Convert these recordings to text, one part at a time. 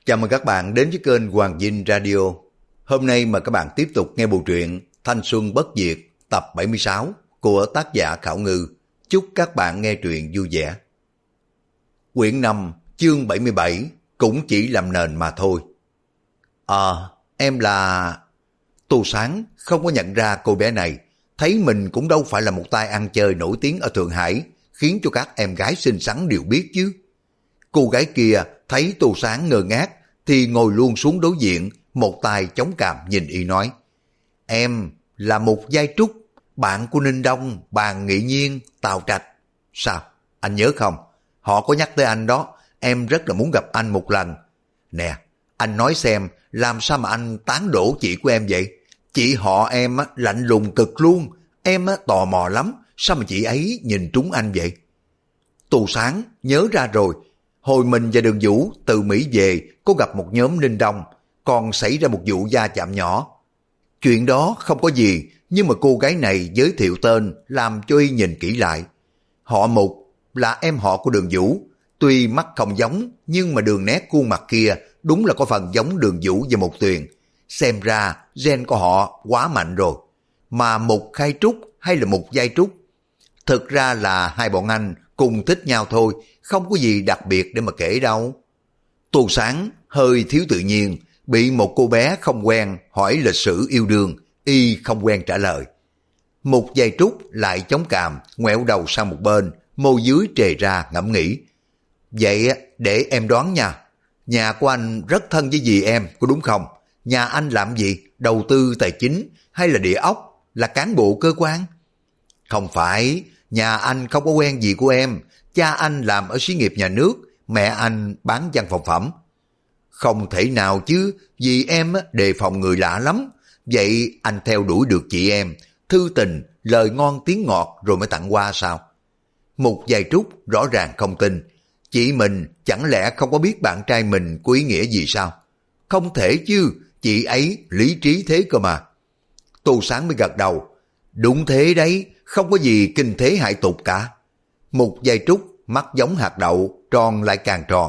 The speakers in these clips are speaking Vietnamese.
Chào mừng các bạn đến với kênh Hoàng Dinh Radio. Hôm nay mời các bạn tiếp tục nghe bộ truyện Thanh Xuân Bất Diệt tập 76 của tác giả Khảo Ngư. Chúc các bạn nghe truyện vui vẻ. Quyển 5 chương 77 cũng chỉ làm nền mà thôi. Em là... Tô Sáng không có nhận ra cô bé này, thấy mình cũng đâu phải là một tay ăn chơi nổi tiếng ở Thượng Hải, khiến cho các em gái xinh xắn đều biết chứ. Cô gái kia thấy Tô Sáng ngơ ngác thì ngồi luôn xuống đối diện, một tay chống cằm nhìn y nói: Em là Mục Giai Trúc, bạn của Ninh Đông, Bàn Nghị Nhiên, Tào Trạch. Sao, anh nhớ không? Họ có nhắc tới anh đó, em rất là muốn gặp anh một lần. Nè, anh nói xem, làm sao mà anh tán đổ chị của em vậy? Chị họ em lạnh lùng cực luôn, em tò mò lắm, sao mà chị ấy nhìn trúng anh vậy? Tô Sáng nhớ ra rồi, hồi mình và Đường Vũ từ Mỹ về có gặp một nhóm Ninh Đông, còn xảy ra một vụ va chạm nhỏ. Chuyện đó không có gì, nhưng mà cô gái này giới thiệu tên làm cho y nhìn kỹ lại. Họ Mục là em họ của Đường Vũ, tuy mắt không giống nhưng mà đường nét khuôn mặt kia đúng là có phần giống Đường Vũ và Mục Tuyền. Xem ra gen của họ quá mạnh rồi. Mà Mục Khai Trúc hay là Mục Giai Trúc? Thực ra là hai bọn anh cùng thích nhau thôi, không có gì đặc biệt để mà kể đâu. Tô Sáng hơi thiếu tự nhiên, bị một cô bé không quen hỏi lịch sử yêu đương, y không quen trả lời. Mục Giai Trúc lại chống cằm, ngoẹo đầu sang một bên, môi dưới trề ra ngẫm nghĩ. Vậy để em đoán nha, nhà của anh rất thân với dì em, có đúng không? Nhà anh làm gì? Đầu tư tài chính hay là địa ốc? Là cán bộ cơ quan? Không phải, nhà anh không có quen dì của em. Cha anh làm ở xí nghiệp nhà nước, mẹ anh bán văn phòng phẩm. Không thể nào chứ, vì em đề phòng người lạ lắm. Vậy anh theo đuổi được chị em, thư tình, lời ngon tiếng ngọt rồi mới tặng qua sao? Mục Giai Trúc rõ ràng không tin. Chị mình chẳng lẽ không có biết bạn trai mình có ý nghĩa gì sao? Không thể chứ, chị ấy lý trí thế cơ mà. Tô Sáng mới gật đầu. Đúng thế đấy, không có gì kinh thế hại tục cả. Mục Giai Trúc mắt giống hạt đậu, tròn lại càng tròn.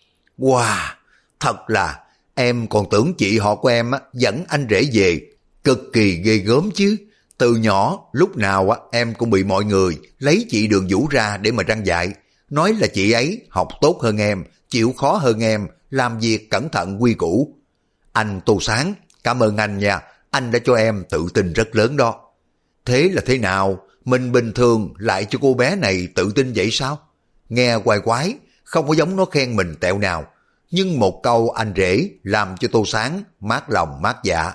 Wow, thật là em còn tưởng chị họ của em dẫn anh rể về, cực kỳ ghê gớm chứ. Từ nhỏ lúc nào em cũng bị mọi người lấy chị Đường Vũ ra để mà răn dạy, nói là chị ấy học tốt hơn em, chịu khó hơn em, làm việc cẩn thận quy củ. Anh Tô Sáng, cảm ơn anh nha, anh đã cho em tự tin rất lớn đó. Thế là thế nào? Mình bình thường lại cho cô bé này tự tin vậy sao? Nghe quái quái, không có giống nó khen mình tẹo nào. Nhưng một câu anh rể làm cho Tô Sáng mát lòng mát dạ.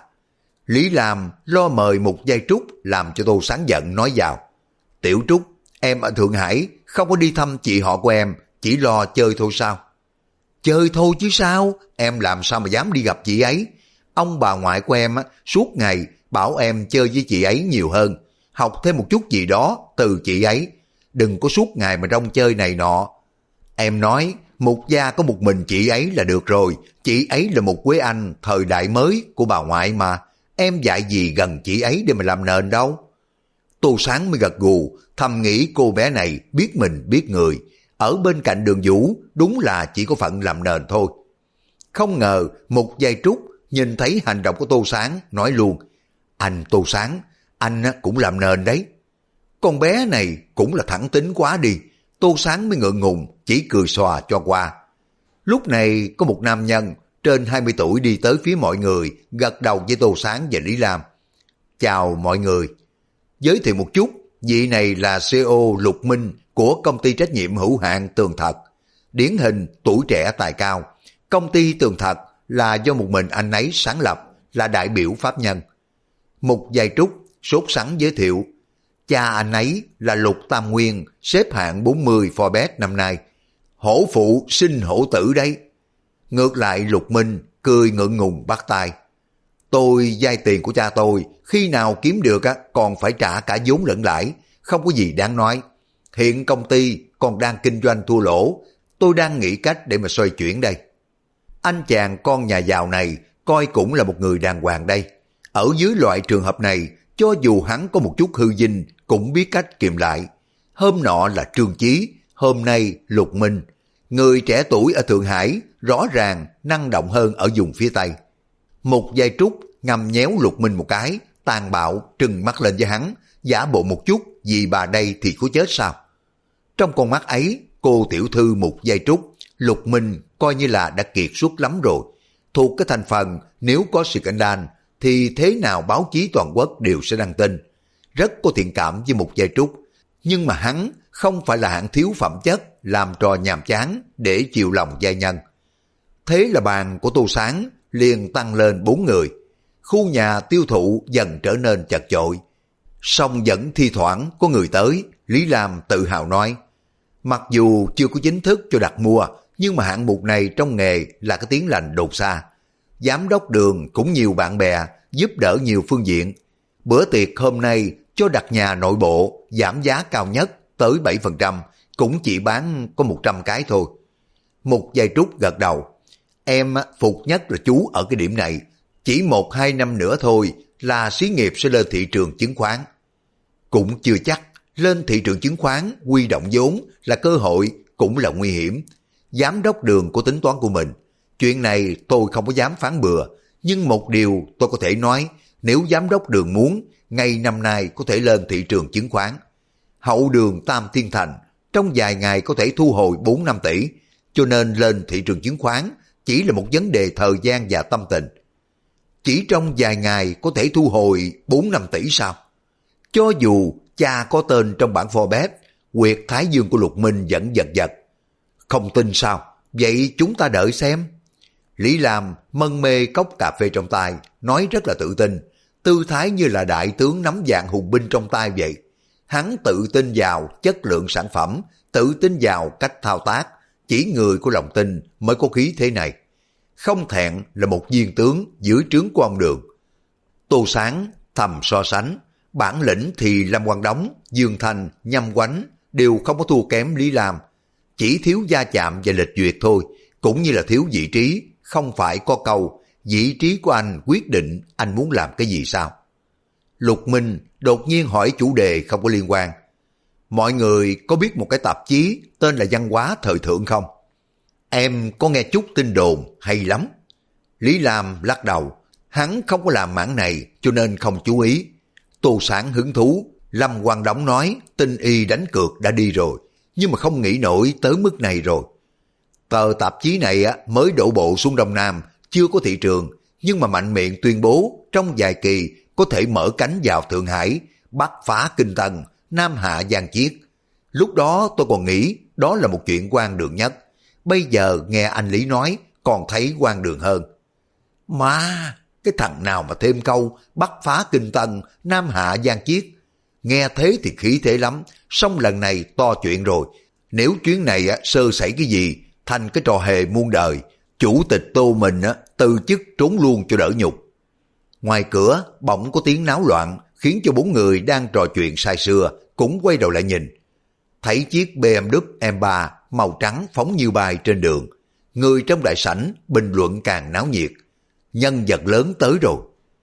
Lý Lam lo mời Mục Giai Trúc làm cho Tô Sáng giận nói vào. Tiểu Trúc, em ở Thượng Hải không có đi thăm chị họ của em, chỉ lo chơi thôi sao? Chơi thôi chứ sao, em làm sao mà dám đi gặp chị ấy? Ông bà ngoại của em suốt ngày bảo em chơi với chị ấy nhiều hơn, học thêm một chút gì đó từ chị ấy. Đừng có suốt ngày mà rong chơi này nọ. Em nói Mục gia có một mình chị ấy là được rồi, chị ấy là một Quế Anh thời đại mới của bà ngoại mà. Em dạy gì gần chị ấy để mà làm nền đâu. Tô Sáng mới gật gù, thầm nghĩ cô bé này biết mình biết người. Ở bên cạnh Đường Vũ đúng là chỉ có phận làm nền thôi. Không ngờ Mục Giai Trúc nhìn thấy hành động của Tô Sáng, nói luôn. Anh Tô Sáng, anh cũng làm nền đấy. Con bé này cũng là thẳng tính quá đi. Tô Sáng mới ngượng ngùng, chỉ cười xòa cho qua. Lúc này có một nam nhân trên 20 tuổi đi tới phía mọi người, gật đầu với Tô Sáng và Lý Lam. Chào mọi người. Giới thiệu một chút, vị này là CEO Lục Minh của công ty trách nhiệm hữu hạn Tường Thật. Điển hình tuổi trẻ tài cao. Công ty Tường Thật là do một mình anh ấy sáng lập, là đại biểu pháp nhân. Mục Giai Trúc sốt sắng giới thiệu. Cha anh ấy là Lục Tam Nguyên, xếp hạng 40 Forbes năm nay. Hổ phụ sinh hổ tử đấy. Ngược lại Lục Minh cười ngượng ngùng bắt tay. Tôi vay tiền của cha tôi, khi nào kiếm được còn phải trả cả vốn lẫn lãi, không có gì đáng nói. Hiện công ty còn đang kinh doanh thua lỗ, tôi đang nghĩ cách để mà xoay chuyển đây. Anh chàng con nhà giàu này coi cũng là một người đàng hoàng đây. Ở dưới loại trường hợp này, cho dù hắn có một chút hư dinh cũng biết cách kiềm lại. Hôm nọ là Trương Chí, hôm nay Lục Minh. Người trẻ tuổi ở Thượng Hải rõ ràng năng động hơn ở vùng phía Tây. Một giây trúc ngầm nhéo Lục Minh một cái, tàn bạo trừng mắt lên với hắn, giả bộ một chút vì bà đây thì có chết sao. Trong con mắt ấy, cô tiểu thư một giây trúc, Lục Minh coi như là đã kiệt xuất lắm rồi. Thuộc cái thành phần nếu có scandal thì thế nào báo chí toàn quốc đều sẽ đăng tin. Rất có thiện cảm với một giây trúc, nhưng mà hắn không phải là hạng thiếu phẩm chất làm trò nhàm chán để chiều lòng giai nhân. Thế là bàn của Tô Sáng liền tăng lên 4 người. Khu nhà tiêu thụ dần trở nên chật chội. Song vẫn thi thoảng có người tới, Lý Lam tự hào nói, mặc dù chưa có chính thức cho đặt mua, nhưng mà hạng mục này trong nghề là cái tiếng lành đồn xa. Giám đốc Đường cũng nhiều bạn bè, giúp đỡ nhiều phương diện. Bữa tiệc hôm nay cho đặt nhà nội bộ, giảm giá cao nhất tới 7%, cũng chỉ bán có 100 cái thôi. Một giây trúc gật đầu. Em phục nhất là chú ở cái điểm này. Chỉ 1-2 năm nữa thôi là xí nghiệp sẽ lên thị trường chứng khoán. Cũng chưa chắc, lên thị trường chứng khoán huy động vốn là cơ hội cũng là nguy hiểm. Giám đốc Đường có tính toán của mình. Chuyện này tôi không có dám phán bừa, nhưng một điều tôi có thể nói, nếu giám đốc Đường muốn, ngay năm nay có thể lên thị trường chứng khoán. Hậu Đường Tam Thiên Thành trong vài ngày có thể thu hồi 4-5 tỷ, cho nên lên thị trường chứng khoán chỉ là một vấn đề thời gian và tâm tình. Chỉ trong vài ngày có thể thu hồi 4-5 tỷ sao? Cho dù cha có tên trong bảng Forbes, huyệt thái dương của Lục Minh vẫn giật giật. Không tin sao? Vậy chúng ta đợi xem. Lý Lam mân mê cốc cà phê trong tay, nói rất là tự tin, tư thái như là đại tướng nắm vạn hùng binh trong tay vậy. Hắn tự tin vào chất lượng sản phẩm, tự tin vào cách thao tác, chỉ người của lòng tin mới có khí thế này. Không thẹn là một viên tướng dưới trướng của ông Đường. Tô Sáng thầm so sánh, bản lĩnh thì Lâm Quang Đống, Dương Thanh, Nhâm Quánh đều không có thua kém Lý Lam. Chỉ thiếu gia chạm và lịch duyệt thôi, cũng như là thiếu vị trí, không phải có câu, vị trí của anh quyết định anh muốn làm cái gì sao? Lục Minh đột nhiên hỏi chủ đề không có liên quan. Mọi người có biết một cái tạp chí tên là Văn hóa Thời Thượng không? Em có nghe chút tin đồn hay lắm. Lý Lam lắc đầu, hắn không có làm mảng này cho nên không chú ý. Tô Sáng hứng thú, Lâm Quang Đống nói tinh y đánh cược đã đi rồi, nhưng mà không nghĩ nổi tới mức này rồi. Tờ tạp chí này mới đổ bộ xuống Đông Nam, chưa có thị trường, nhưng mà mạnh miệng tuyên bố trong vài kỳ có thể mở cánh vào Thượng Hải, Bắc phá Kinh Tân, Nam hạ Giang Chiết. Lúc đó tôi còn nghĩ đó là một chuyện quan đường nhất. Bây giờ nghe anh Lý nói còn thấy quan đường hơn. Mà cái thằng nào mà thêm câu Bắc phá Kinh Tân, Nam hạ Giang Chiết, nghe thế thì khí thế lắm. Xong lần này to chuyện rồi. Nếu chuyến này sơ sẩy cái gì thành cái trò hề muôn đời, chủ tịch Tô mình từ chức trốn luôn cho đỡ nhục. Ngoài cửa bỗng có tiếng náo loạn, khiến cho 4 người đang trò chuyện say sưa cũng quay đầu lại nhìn. Thấy chiếc BMW M3 màu trắng phóng như bay trên đường, người trong đại sảnh bình luận càng náo nhiệt. Nhân vật lớn tới rồi.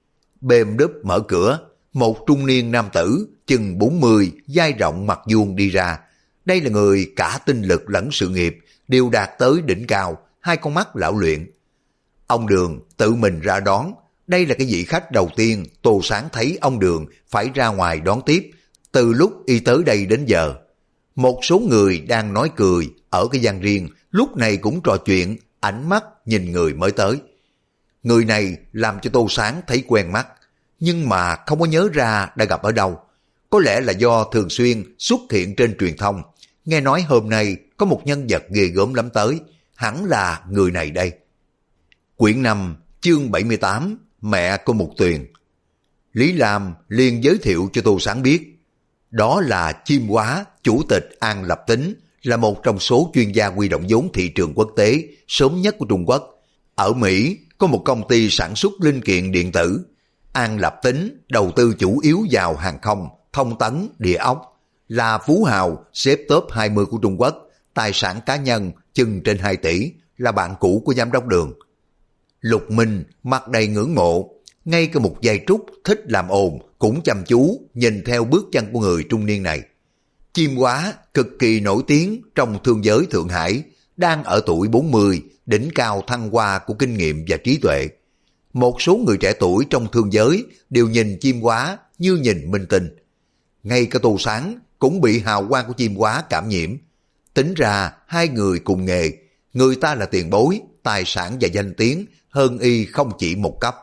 BMW mở cửa, một trung niên nam tử chừng 40, vai rộng mặt vuông đi ra. Đây là người cả tinh lực lẫn sự nghiệp đều đạt tới đỉnh cao, hai con mắt lão luyện. Ông Đường tự mình ra đón. Đây là cái vị khách đầu tiên Tô Sáng thấy ông Đường phải ra ngoài đón tiếp từ lúc y tới đây đến giờ. Một số người đang nói cười ở cái gian riêng lúc này cũng trò chuyện, ánh mắt nhìn người mới tới. Người này làm cho Tô Sáng thấy quen mắt, nhưng mà không có nhớ ra đã gặp ở đâu. Có lẽ là do thường xuyên xuất hiện trên truyền thông. Nghe nói hôm nay có một nhân vật ghê gớm lắm tới, hẳn là người này đây. Quyển 5, chương 78, Mẹ của Mục Tuyền. Lý Lam liền giới thiệu cho Tô Sáng biết. Đó là Chiêm Hóa, chủ tịch An Lập Tính, là một trong số chuyên gia huy động vốn thị trường quốc tế sớm nhất của Trung Quốc. Ở Mỹ có một công ty sản xuất linh kiện điện tử. An Lập Tính đầu tư chủ yếu vào hàng không, thông tấn, địa ốc. Là phú hào xếp top 20 của Trung Quốc, tài sản cá nhân chừng trên 2 tỷ, là bạn cũ của giám đốc Đường. Lục Minh mặt đầy ngưỡng mộ, ngay cả một giây trúc thích làm ồn cũng chăm chú nhìn theo bước chân của người trung niên này. Chiêm Hóa cực kỳ nổi tiếng trong thương giới Thượng Hải, đang ở tuổi 40, đỉnh cao thăng hoa của kinh nghiệm và trí tuệ. Một số người trẻ tuổi trong thương giới đều nhìn chim hóa như nhìn minh tinh. Ngay cả Tô Sáng cũng bị hào quang của chim hóa cảm nhiễm. Tính ra hai người cùng nghề, người ta là tiền bối, tài sản và danh tiếng hơn y không chỉ một cấp.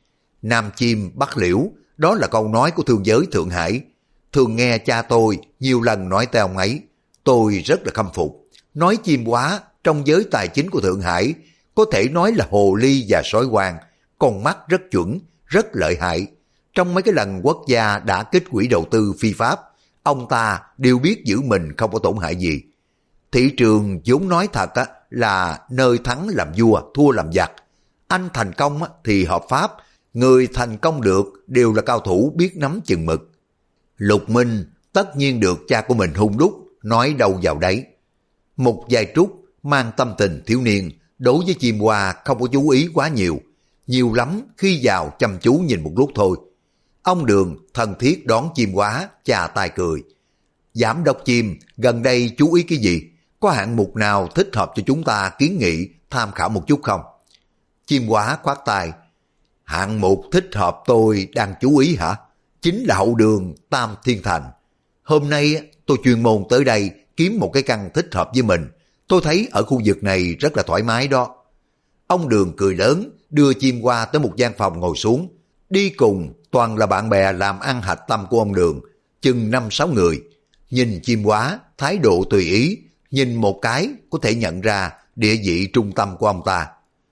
Nam chim bắt liễu, đó là câu nói của thương giới Thượng Hải. Thường nghe cha tôi nhiều lần nói tới ông ấy, tôi rất là khâm phục. Nói chim hóa trong giới tài chính của Thượng Hải có thể nói là hồ ly và sói hoang, con mắt rất chuẩn, rất lợi hại. Trong mấy cái lần quốc gia đã kích quỹ đầu tư phi pháp, ông ta đều biết giữ mình không có tổn hại gì. Thị trường vốn nói thật là nơi thắng làm vua, thua làm giặc. Anh thành công thì hợp pháp, người thành công được đều là cao thủ biết nắm chừng mực. Lục Minh tất nhiên được cha của mình hung đúc, nói đâu vào đấy. Một vài trúc mang tâm tình thiếu niên, đối với chim hoa không có chú ý quá nhiều. Nhiều lắm khi vào chăm chú nhìn một lúc thôi. Ông Đường thân thiết đón chim hóa, chà tay cười. Giám đốc chim, gần đây chú ý cái gì? Có hạng mục nào thích hợp cho chúng ta kiến nghị tham khảo một chút không? Chim hóa khoát tay. Hạng mục thích hợp tôi đang chú ý hả? Chính là hậu đường Tam Thiên Thành. Hôm nay tôi chuyên môn tới đây kiếm một cái căn thích hợp với mình. Tôi thấy ở khu vực này rất là thoải mái đó. Ông Đường cười lớn, đưa chim qua tới một gian phòng ngồi xuống. Đi cùng toàn là bạn bè làm ăn hạch tâm của ông Đường, chừng 5-6 người. Nhìn chim hóa, thái độ tùy ý, nhìn một cái có thể nhận ra địa vị trung tâm của ông ta.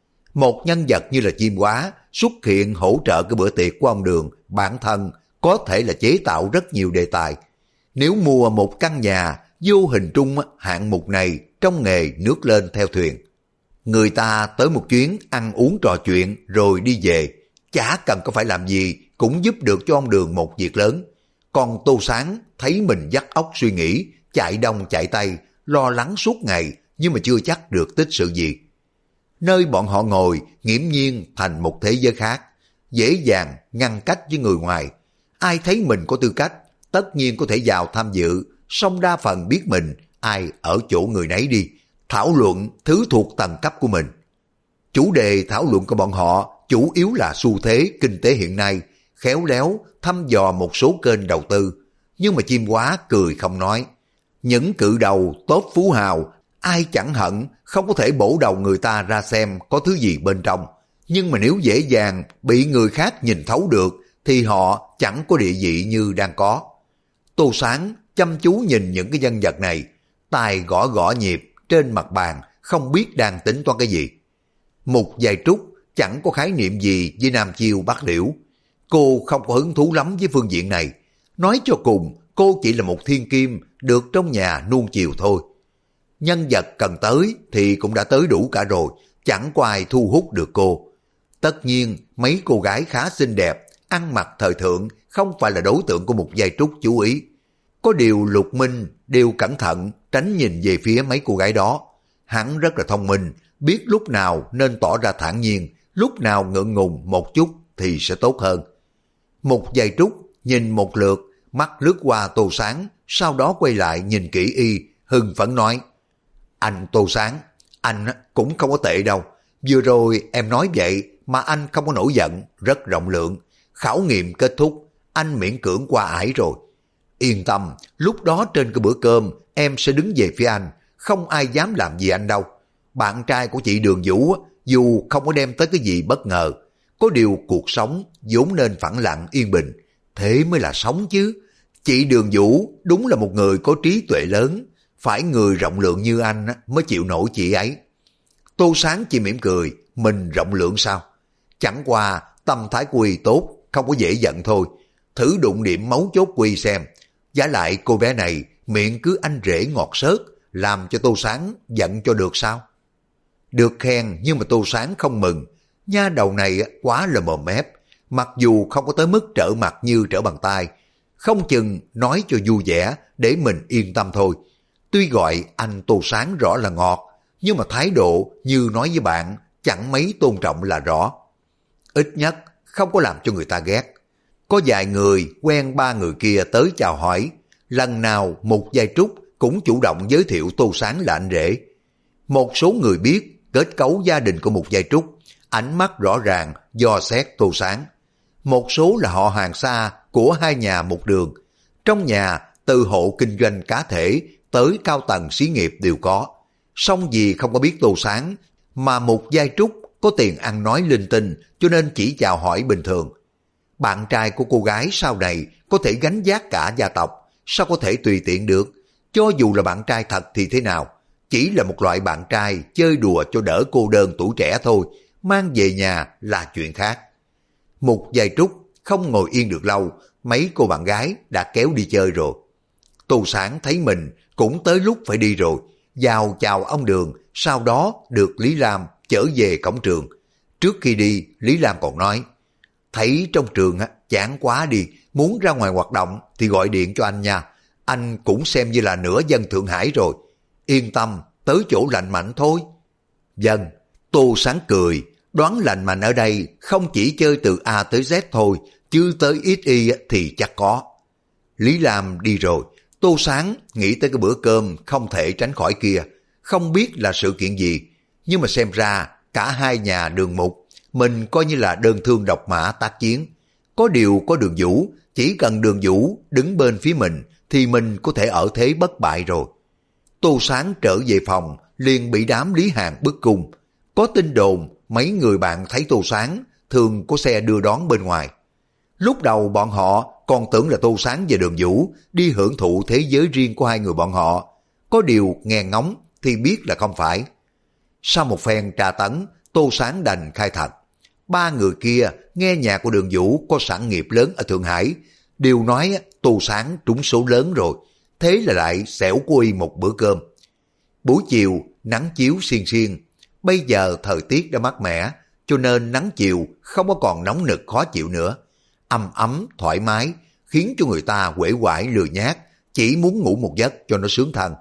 Một nhân vật như là chim hóa xuất hiện hỗ trợ cái bữa tiệc của ông Đường, bản thân có thể là chế tạo rất nhiều đề tài. Nếu mua một căn nhà, vô hình trung hạng mục này trong nghề nước lên theo thuyền. Người ta tới một chuyến ăn uống trò chuyện rồi đi về, chả cần có phải làm gì cũng giúp được cho ông Đường một việc lớn. Còn Tô Sáng thấy mình vắt óc suy nghĩ, chạy đông chạy tây, lo lắng suốt ngày nhưng mà chưa chắc được tích sự gì. Nơi bọn họ ngồi nghiễm nhiên thành một thế giới khác, dễ dàng ngăn cách với người ngoài. Ai thấy mình có tư cách, tất nhiên có thể vào tham dự, song đa phần biết mình, ai ở chỗ người nấy đi, thảo luận thứ thuộc tầng cấp của mình. Chủ đề thảo luận của bọn họ chủ yếu là xu thế kinh tế hiện nay, khéo léo thăm dò một số kênh đầu tư. Nhưng mà chim hóa cười không nói. Những cự đầu tốt phú hào, ai chẳng hận không có thể bổ đầu người ta ra xem có thứ gì bên trong. Nhưng mà nếu dễ dàng bị người khác nhìn thấu được thì họ chẳng có địa vị như đang có. Tô Sáng chăm chú nhìn những cái nhân vật này, tài gõ gõ nhịp trên mặt bàn, không biết đang tính toán cái gì. Mục Giai Trúc chẳng có khái niệm gì với Nam Chiêu Bắc Liễu. Cô không có hứng thú lắm với phương diện này. Nói cho cùng, cô chỉ là một thiên kim được trong nhà nuông chiều thôi. Nhân vật cần tới thì cũng đã tới đủ cả rồi, chẳng có ai thu hút được cô. Tất nhiên, mấy cô gái khá xinh đẹp, ăn mặc thời thượng không phải là đối tượng của Mục Giai Trúc chú ý. Có điều Lục Minh đều cẩn thận tránh nhìn về phía mấy cô gái đó. Hắn rất là thông minh, biết lúc nào nên tỏ ra thản nhiên, lúc nào ngượng ngùng một chút thì sẽ tốt hơn. Mục Giai Trúc nhìn một lượt, mắt lướt qua Tô Sáng, sau đó quay lại nhìn kỹ y, hưng phấn nói: Anh Tô Sáng, anh cũng không có tệ đâu. Vừa rồi em nói vậy mà anh không có nổi giận, rất rộng lượng. Khảo nghiệm kết thúc, anh miễn cưỡng qua ải rồi. Yên tâm, lúc đó trên cái bữa cơm em sẽ đứng về phía anh, không ai dám làm gì anh đâu. Bạn trai của chị Đường Vũ dù không có đem tới cái gì bất ngờ, có điều cuộc sống vốn nên phẳng lặng yên bình, thế mới là sống chứ. Chị Đường Vũ đúng là một người có trí tuệ lớn, phải người rộng lượng như anh mới chịu nổi chị ấy. Tô Sáng chỉ mỉm cười, mình rộng lượng sao? Chẳng qua tâm thái của y tốt, không có dễ giận thôi. Thử đụng điểm mấu chốt của y xem. Giả lại cô bé này miệng cứ anh rể ngọt xớt, làm cho Tô Sáng giận cho được sao? Được khen nhưng mà Tô Sáng không mừng. Nha đầu này quá là mồm mép, mặc dù không có tới mức trở mặt như trở bàn tay, không chừng nói cho vui vẻ để mình yên tâm thôi. Tuy gọi anh Tô Sáng rõ là ngọt, nhưng mà thái độ như nói với bạn chẳng mấy tôn trọng là rõ. Ít nhất không có làm cho người ta ghét. Có vài người quen ba người kia tới chào hỏi, lần nào Mục Giai Trúc cũng chủ động giới thiệu Tô Sáng là anh rể. Một số người biết kết cấu gia đình của Mục Giai Trúc, ánh mắt rõ ràng dò xét Tô Sáng. Một số là họ hàng xa của hai nhà một đường. Trong nhà, từ hộ kinh doanh cá thể tới cao tầng xí nghiệp đều có. Song vì không có biết Tô Sáng, mà Mục Giai Trúc có tiền ăn nói linh tinh cho nên chỉ chào hỏi bình thường. Bạn trai của cô gái sau này có thể gánh vác cả gia tộc, sao có thể tùy tiện được? Cho dù là bạn trai thật thì thế nào? Chỉ là một loại bạn trai chơi đùa cho đỡ cô đơn tuổi trẻ thôi, mang về nhà là chuyện khác. Mục Giai Trúc không ngồi yên được lâu, mấy cô bạn gái đã kéo đi chơi rồi. Tô Sáng thấy mình cũng tới lúc phải đi rồi, vào chào ông Đường, sau đó được Lý Lam chở về cổng trường. Trước khi đi, Lý Lam còn nói, thấy trong trường chán quá đi, muốn ra ngoài hoạt động thì gọi điện cho anh nha. Anh cũng xem như là nửa dân Thượng Hải rồi. Yên tâm, tới chỗ lành mạnh thôi. Vâng, Tô Sáng cười, đoán lành mạnh ở đây không chỉ chơi từ A tới Z thôi, chứ tới ít y thì chắc có. Lý Lam đi rồi, Tô Sáng nghĩ tới cái bữa cơm không thể tránh khỏi kia, không biết là sự kiện gì, nhưng mà xem ra cả hai nhà Đường Mục, mình coi như là đơn thương độc mã tác chiến. Có điều có Đường Vũ, chỉ cần Đường Vũ đứng bên phía mình thì mình có thể ở thế bất bại rồi. Tô Sáng trở về phòng liền bị đám Lý Hàn bức cung. Có tin đồn mấy người bạn thấy Tô Sáng thường có xe đưa đón bên ngoài. Lúc đầu bọn họ còn tưởng là Tô Sáng và Đường Vũ đi hưởng thụ thế giới riêng của hai người bọn họ. Có điều nghe ngóng thì biết là không phải. Sau một phen tra tấn, Tô Sáng đành khai thật. Ba người kia nghe nhà của Đường Vũ có sản nghiệp lớn ở Thượng Hải, đều nói Tô Sáng trúng số lớn rồi, thế là lại xẻo của y một bữa cơm. Buổi chiều nắng chiếu xiên xiên, bây giờ thời tiết đã mát mẻ, cho nên nắng chiều không có còn nóng nực khó chịu nữa. Ấm ấm, thoải mái, khiến cho người ta uể oải lười nhác, chỉ muốn ngủ một giấc cho nó sướng thân.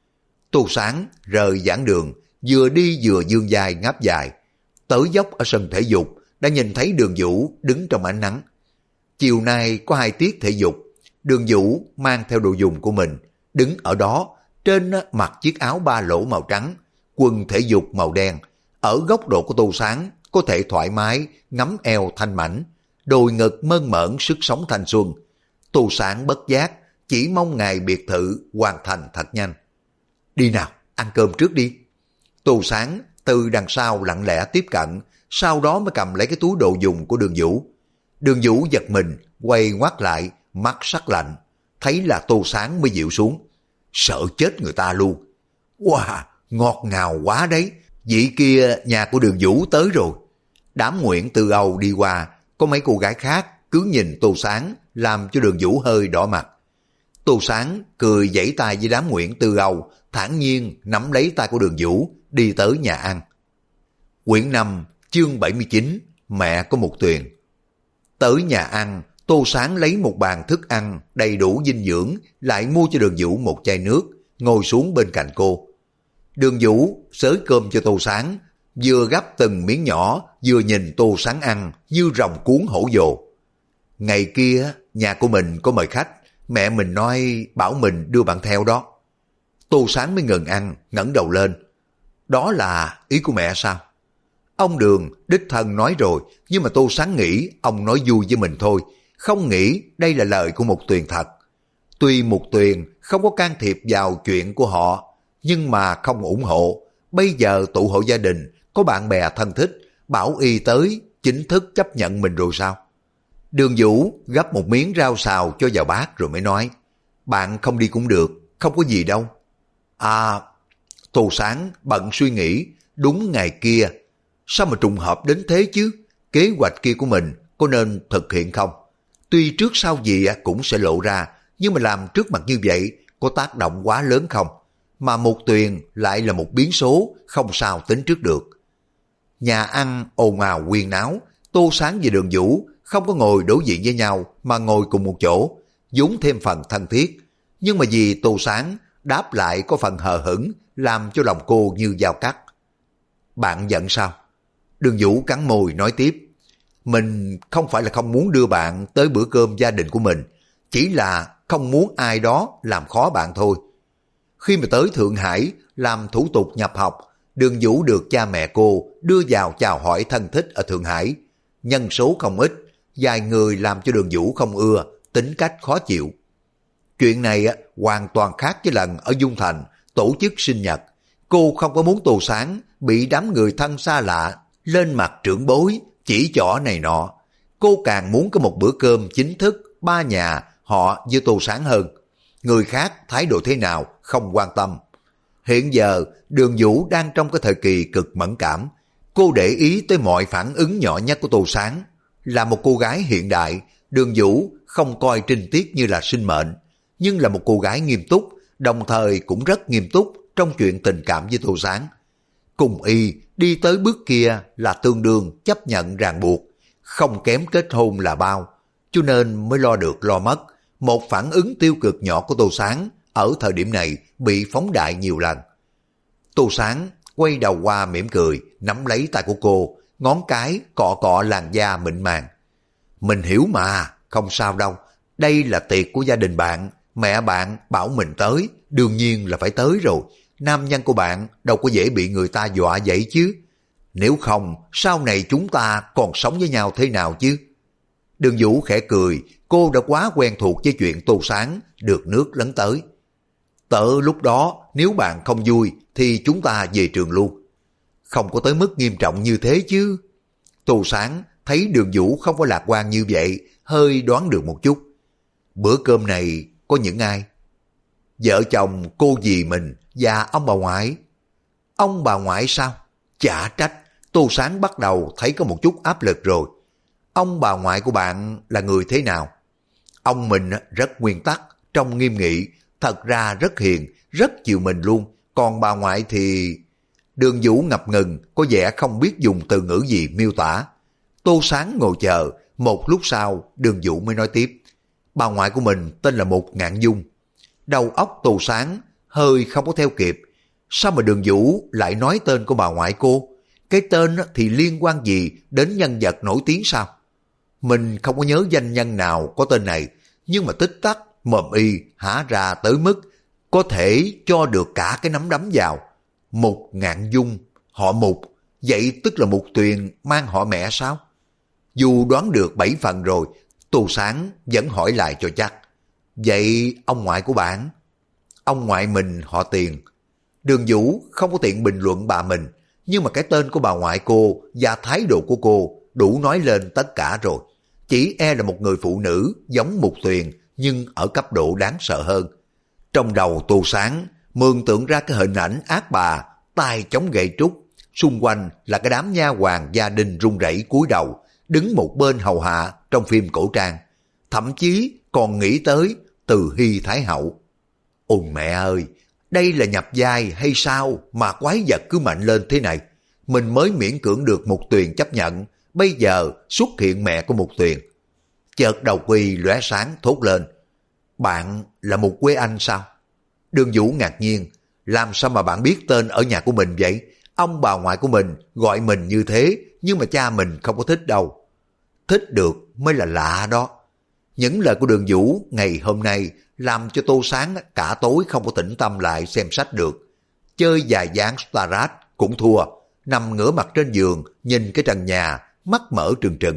Tô Sáng rời giảng đường, vừa đi vừa dương dài ngáp dài. Tới dốc ở sân thể dục, đã nhìn thấy Đường Vũ đứng trong ánh nắng. Chiều nay có 2 tiết thể dục, Đường Vũ mang theo đồ dùng của mình, đứng ở đó, trên mặc chiếc áo 3 lỗ màu trắng, quần thể dục màu đen. Ở góc độ của Tô Sáng, có thể thoải mái ngắm eo thanh mảnh, đồi ngực mơn mởn sức sống thanh xuân. Tô Sáng bất giác, chỉ mong ngày biệt thự hoàn thành thật nhanh. Đi nào, ăn cơm trước đi. Tô Sáng từ đằng sau lặng lẽ tiếp cận, sau đó mới cầm lấy cái túi đồ dùng của Đường Vũ. Đường Vũ giật mình, quay ngoắt lại, mắt sắc lạnh, thấy là Tô Sáng mới dịu xuống. Sợ chết người ta luôn. Wow, ngọt ngào quá đấy, vị kia nhà của Đường Vũ tới rồi. Đám Nguyễn Tư Âu đi qua, có mấy cô gái khác cứ nhìn Tô Sáng, làm cho Đường Vũ hơi đỏ mặt. Tô Sáng cười vẫy tay với đám Nguyễn Tư Âu, thản nhiên nắm lấy tay của Đường Vũ, đi tới nhà ăn. Quyển 5, chương 79, mẹ có một Tuyền. Tới nhà ăn, Tô Sáng lấy một bàn thức ăn đầy đủ dinh dưỡng, lại mua cho Đường Vũ một chai nước, ngồi xuống bên cạnh cô. Đường Vũ xới cơm cho Tô Sáng, vừa gắp từng miếng nhỏ, vừa nhìn Tô Sáng ăn như rồng cuốn hổ vồ. Ngày kia, nhà của mình có mời khách, mẹ mình nói bảo mình đưa bạn theo đó. Tô Sáng mới ngừng ăn, ngẩng đầu lên. Đó là ý của mẹ sao? Ông Đường đích thân nói rồi, nhưng mà Tô Sáng nghĩ ông nói vui với mình thôi, không nghĩ đây là lời của Mục Tuyền thật. Tuy Mục Tuyền không có can thiệp vào chuyện của họ, nhưng mà không ủng hộ. Bây giờ tụ hội gia đình, có bạn bè thân thích, bảo y tới, chính thức chấp nhận mình rồi sao? Đường Vũ gắp một miếng rau xào cho vào bát rồi mới nói, bạn không đi cũng được, không có gì đâu. À, Tô Sáng bận suy nghĩ, đúng ngày kia, sao mà trùng hợp đến thế chứ? Kế hoạch kia của mình có nên thực hiện không? Tuy trước sau gì cũng sẽ lộ ra, nhưng mà làm trước mặt như vậy có tác động quá lớn không? Mà Mục Tuyền lại là một biến số không sao tính trước được. Nhà ăn ồn ào huyên náo, Tô Sáng và Đường Vũ không có ngồi đối diện với nhau mà ngồi cùng một chỗ, vốn thêm phần thân thiết. Nhưng mà vì Tô Sáng đáp lại có phần hờ hững, làm cho lòng cô như dao cắt. Bạn giận sao? Đường Vũ cắn môi nói tiếp, mình không phải là không muốn đưa bạn tới bữa cơm gia đình của mình, chỉ là không muốn ai đó làm khó bạn thôi. Khi mà tới Thượng Hải làm thủ tục nhập học, Đường Vũ được cha mẹ cô đưa vào chào hỏi thân thích ở Thượng Hải. Nhân số không ít, vài người làm cho Đường Vũ không ưa, tính cách khó chịu. Chuyện này hoàn toàn khác với lần ở Dung Thành tổ chức sinh nhật. Cô không có muốn Tô Sáng bị đám người thân xa lạ lên mặt trưởng bối, chỉ trỏ này nọ. Cô càng muốn có một bữa cơm chính thức ba nhà họ với Tô Sáng hơn. Người khác thái độ thế nào không quan tâm. Hiện giờ Đường Vũ đang trong cái thời kỳ cực mẫn cảm. Cô để ý tới mọi phản ứng nhỏ nhất của Tô Sáng. Là một cô gái hiện đại, Đường Vũ không coi Trinh Tiết như là sinh mệnh, nhưng là một cô gái nghiêm túc, đồng thời cũng rất nghiêm túc trong chuyện tình cảm với Tô Sáng. Cùng y đi tới bước kia là tương đương chấp nhận ràng buộc, không kém kết hôn là bao, cho nên mới lo được lo mất. Một phản ứng tiêu cực nhỏ của Tô Sáng ở thời điểm này bị phóng đại nhiều lần. Tô Sáng quay đầu qua mỉm cười, nắm lấy tay của cô, ngón cái cọ cọ làn da mịn màng. Mình hiểu mà, không sao đâu. Đây là tiệc của gia đình bạn, mẹ bạn bảo mình tới, đương nhiên là phải tới rồi. Nam nhân của bạn đâu có dễ bị người ta dọa vậy chứ. Nếu không, sau này chúng ta còn sống với nhau thế nào chứ? Đường Vũ khẽ cười, cô đã quá quen thuộc với chuyện Tô Sáng được nước lấn tới. Tớ lúc đó, nếu bạn không vui thì chúng ta về trường luôn. Không có tới mức nghiêm trọng như thế chứ. Tô Sáng thấy Đường Vũ không có lạc quan như vậy, hơi đoán được một chút. Bữa cơm này có những ai? Vợ chồng cô dì mình và ông bà ngoại. Ông bà ngoại sao? Chả trách, Tô Sáng bắt đầu thấy có một chút áp lực rồi. Ông bà ngoại của bạn là người thế nào? Ông mình rất nguyên tắc, trong nghiêm nghị, thật ra rất hiền, rất chiều mình luôn. Còn bà ngoại thì... Đường Vũ ngập ngừng, có vẻ không biết dùng từ ngữ gì miêu tả. Tô Sáng ngồi chờ, một lúc sau Đường Vũ mới nói tiếp. Bà ngoại của mình tên là Mục Ngạn Dung. Đầu óc Tô Sáng hơi không có theo kịp. Sao mà Đường Vũ lại nói tên của bà ngoại cô? Cái tên thì liên quan gì đến nhân vật nổi tiếng sao? Mình không có nhớ danh nhân nào có tên này, nhưng mà tích tắc mồm y hả ra tới mức có thể cho được cả cái nắm đấm vào. Mục Ngạn Dung, họ Mục, vậy tức là Mục Tuyền mang họ mẹ sao? Dù đoán được 7 phần rồi, Tô Sáng vẫn hỏi lại cho chắc. Vậy ông ngoại của bạn? Ông ngoại mình họ Tiền. Đường Vũ không có tiện bình luận bà mình, nhưng mà cái tên của bà ngoại cô và thái độ của cô đủ nói lên tất cả rồi. Chỉ e là một người phụ nữ giống Mục Tuyền nhưng ở cấp độ đáng sợ hơn. Trong đầu Tô Sáng mường tượng ra cái hình ảnh ác bà, tay chống gậy trúc, xung quanh là cái đám nha hoàn gia đình run rẩy cúi đầu, đứng một bên hầu hạ trong phim cổ trang. Thậm chí còn nghĩ tới Từ Hy Thái Hậu. Ôi mẹ ơi, đây là nhập vai hay sao mà quái vật cứ mạnh lên thế này? Mình mới miễn cưỡng được Mục Tuyền chấp nhận, bây giờ xuất hiện mẹ của Mục Tuyền. Chợt đầu Quy lóe sáng thốt lên. Bạn là Mục Quế Anh sao? Đường Vũ ngạc nhiên. Làm sao mà bạn biết tên ở nhà của mình vậy? Ông bà ngoại của mình gọi mình như thế, nhưng mà cha mình không có thích đâu. Thích được mới là lạ đó. Những lời của Đường Vũ ngày hôm nay làm cho Tô Sáng cả tối không có tĩnh tâm lại xem sách được. Chơi vài ván Starat cũng thua, nằm ngửa mặt trên giường nhìn cái trần nhà, mắt mở trừng trừng.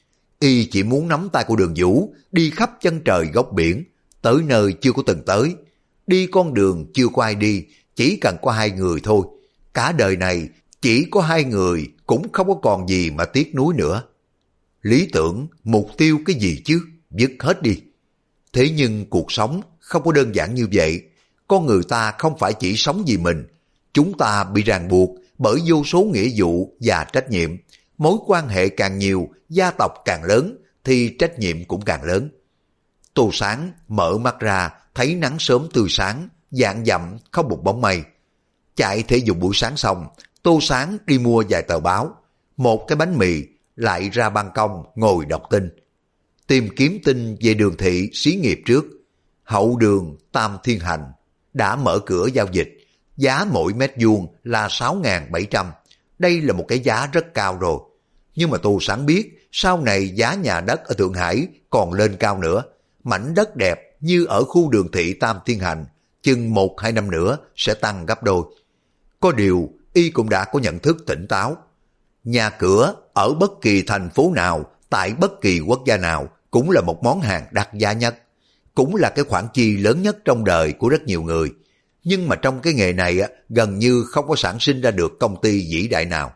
Y chỉ muốn nắm tay của Đường Vũ đi khắp chân trời góc biển, tới nơi chưa có từng tới, đi con đường chưa có ai đi, chỉ cần có hai người thôi. Cả đời này chỉ có hai người cũng không có còn gì mà tiếc nuối nữa. Lý tưởng, mục tiêu cái gì chứ, dứt hết đi. Thế nhưng cuộc sống không có đơn giản như vậy. Con người ta không phải chỉ sống vì mình. Chúng ta bị ràng buộc bởi vô số nghĩa vụ và trách nhiệm. Mối quan hệ càng nhiều, gia tộc càng lớn, thì trách nhiệm cũng càng lớn. Tô Sáng mở mắt ra, thấy nắng sớm tươi sáng, vạn dặm không một bóng mây. Chạy thể dục buổi sáng xong, Tô Sáng đi mua vài tờ báo, một cái bánh mì, lại ra ban công ngồi đọc tin. Tìm kiếm tin về Đường thị xí nghiệp trước. Hậu đường Tam Thiên Hành đã mở cửa giao dịch, giá mỗi mét vuông là 6.700. Đây là một cái giá rất cao rồi. Nhưng mà Tô Sáng biết sau này giá nhà đất ở Thượng Hải còn lên cao nữa. Mảnh đất đẹp như ở khu Đường thị Tam Thiên Hành chừng 1-2 năm nữa sẽ tăng gấp đôi. Có điều y cũng đã có nhận thức tỉnh táo. Nhà cửa ở bất kỳ thành phố nào, tại bất kỳ quốc gia nào cũng là một món hàng đắt giá nhất, cũng là cái khoản chi lớn nhất trong đời của rất nhiều người. Nhưng mà trong cái nghề này gần như không có sản sinh ra được công ty vĩ đại nào.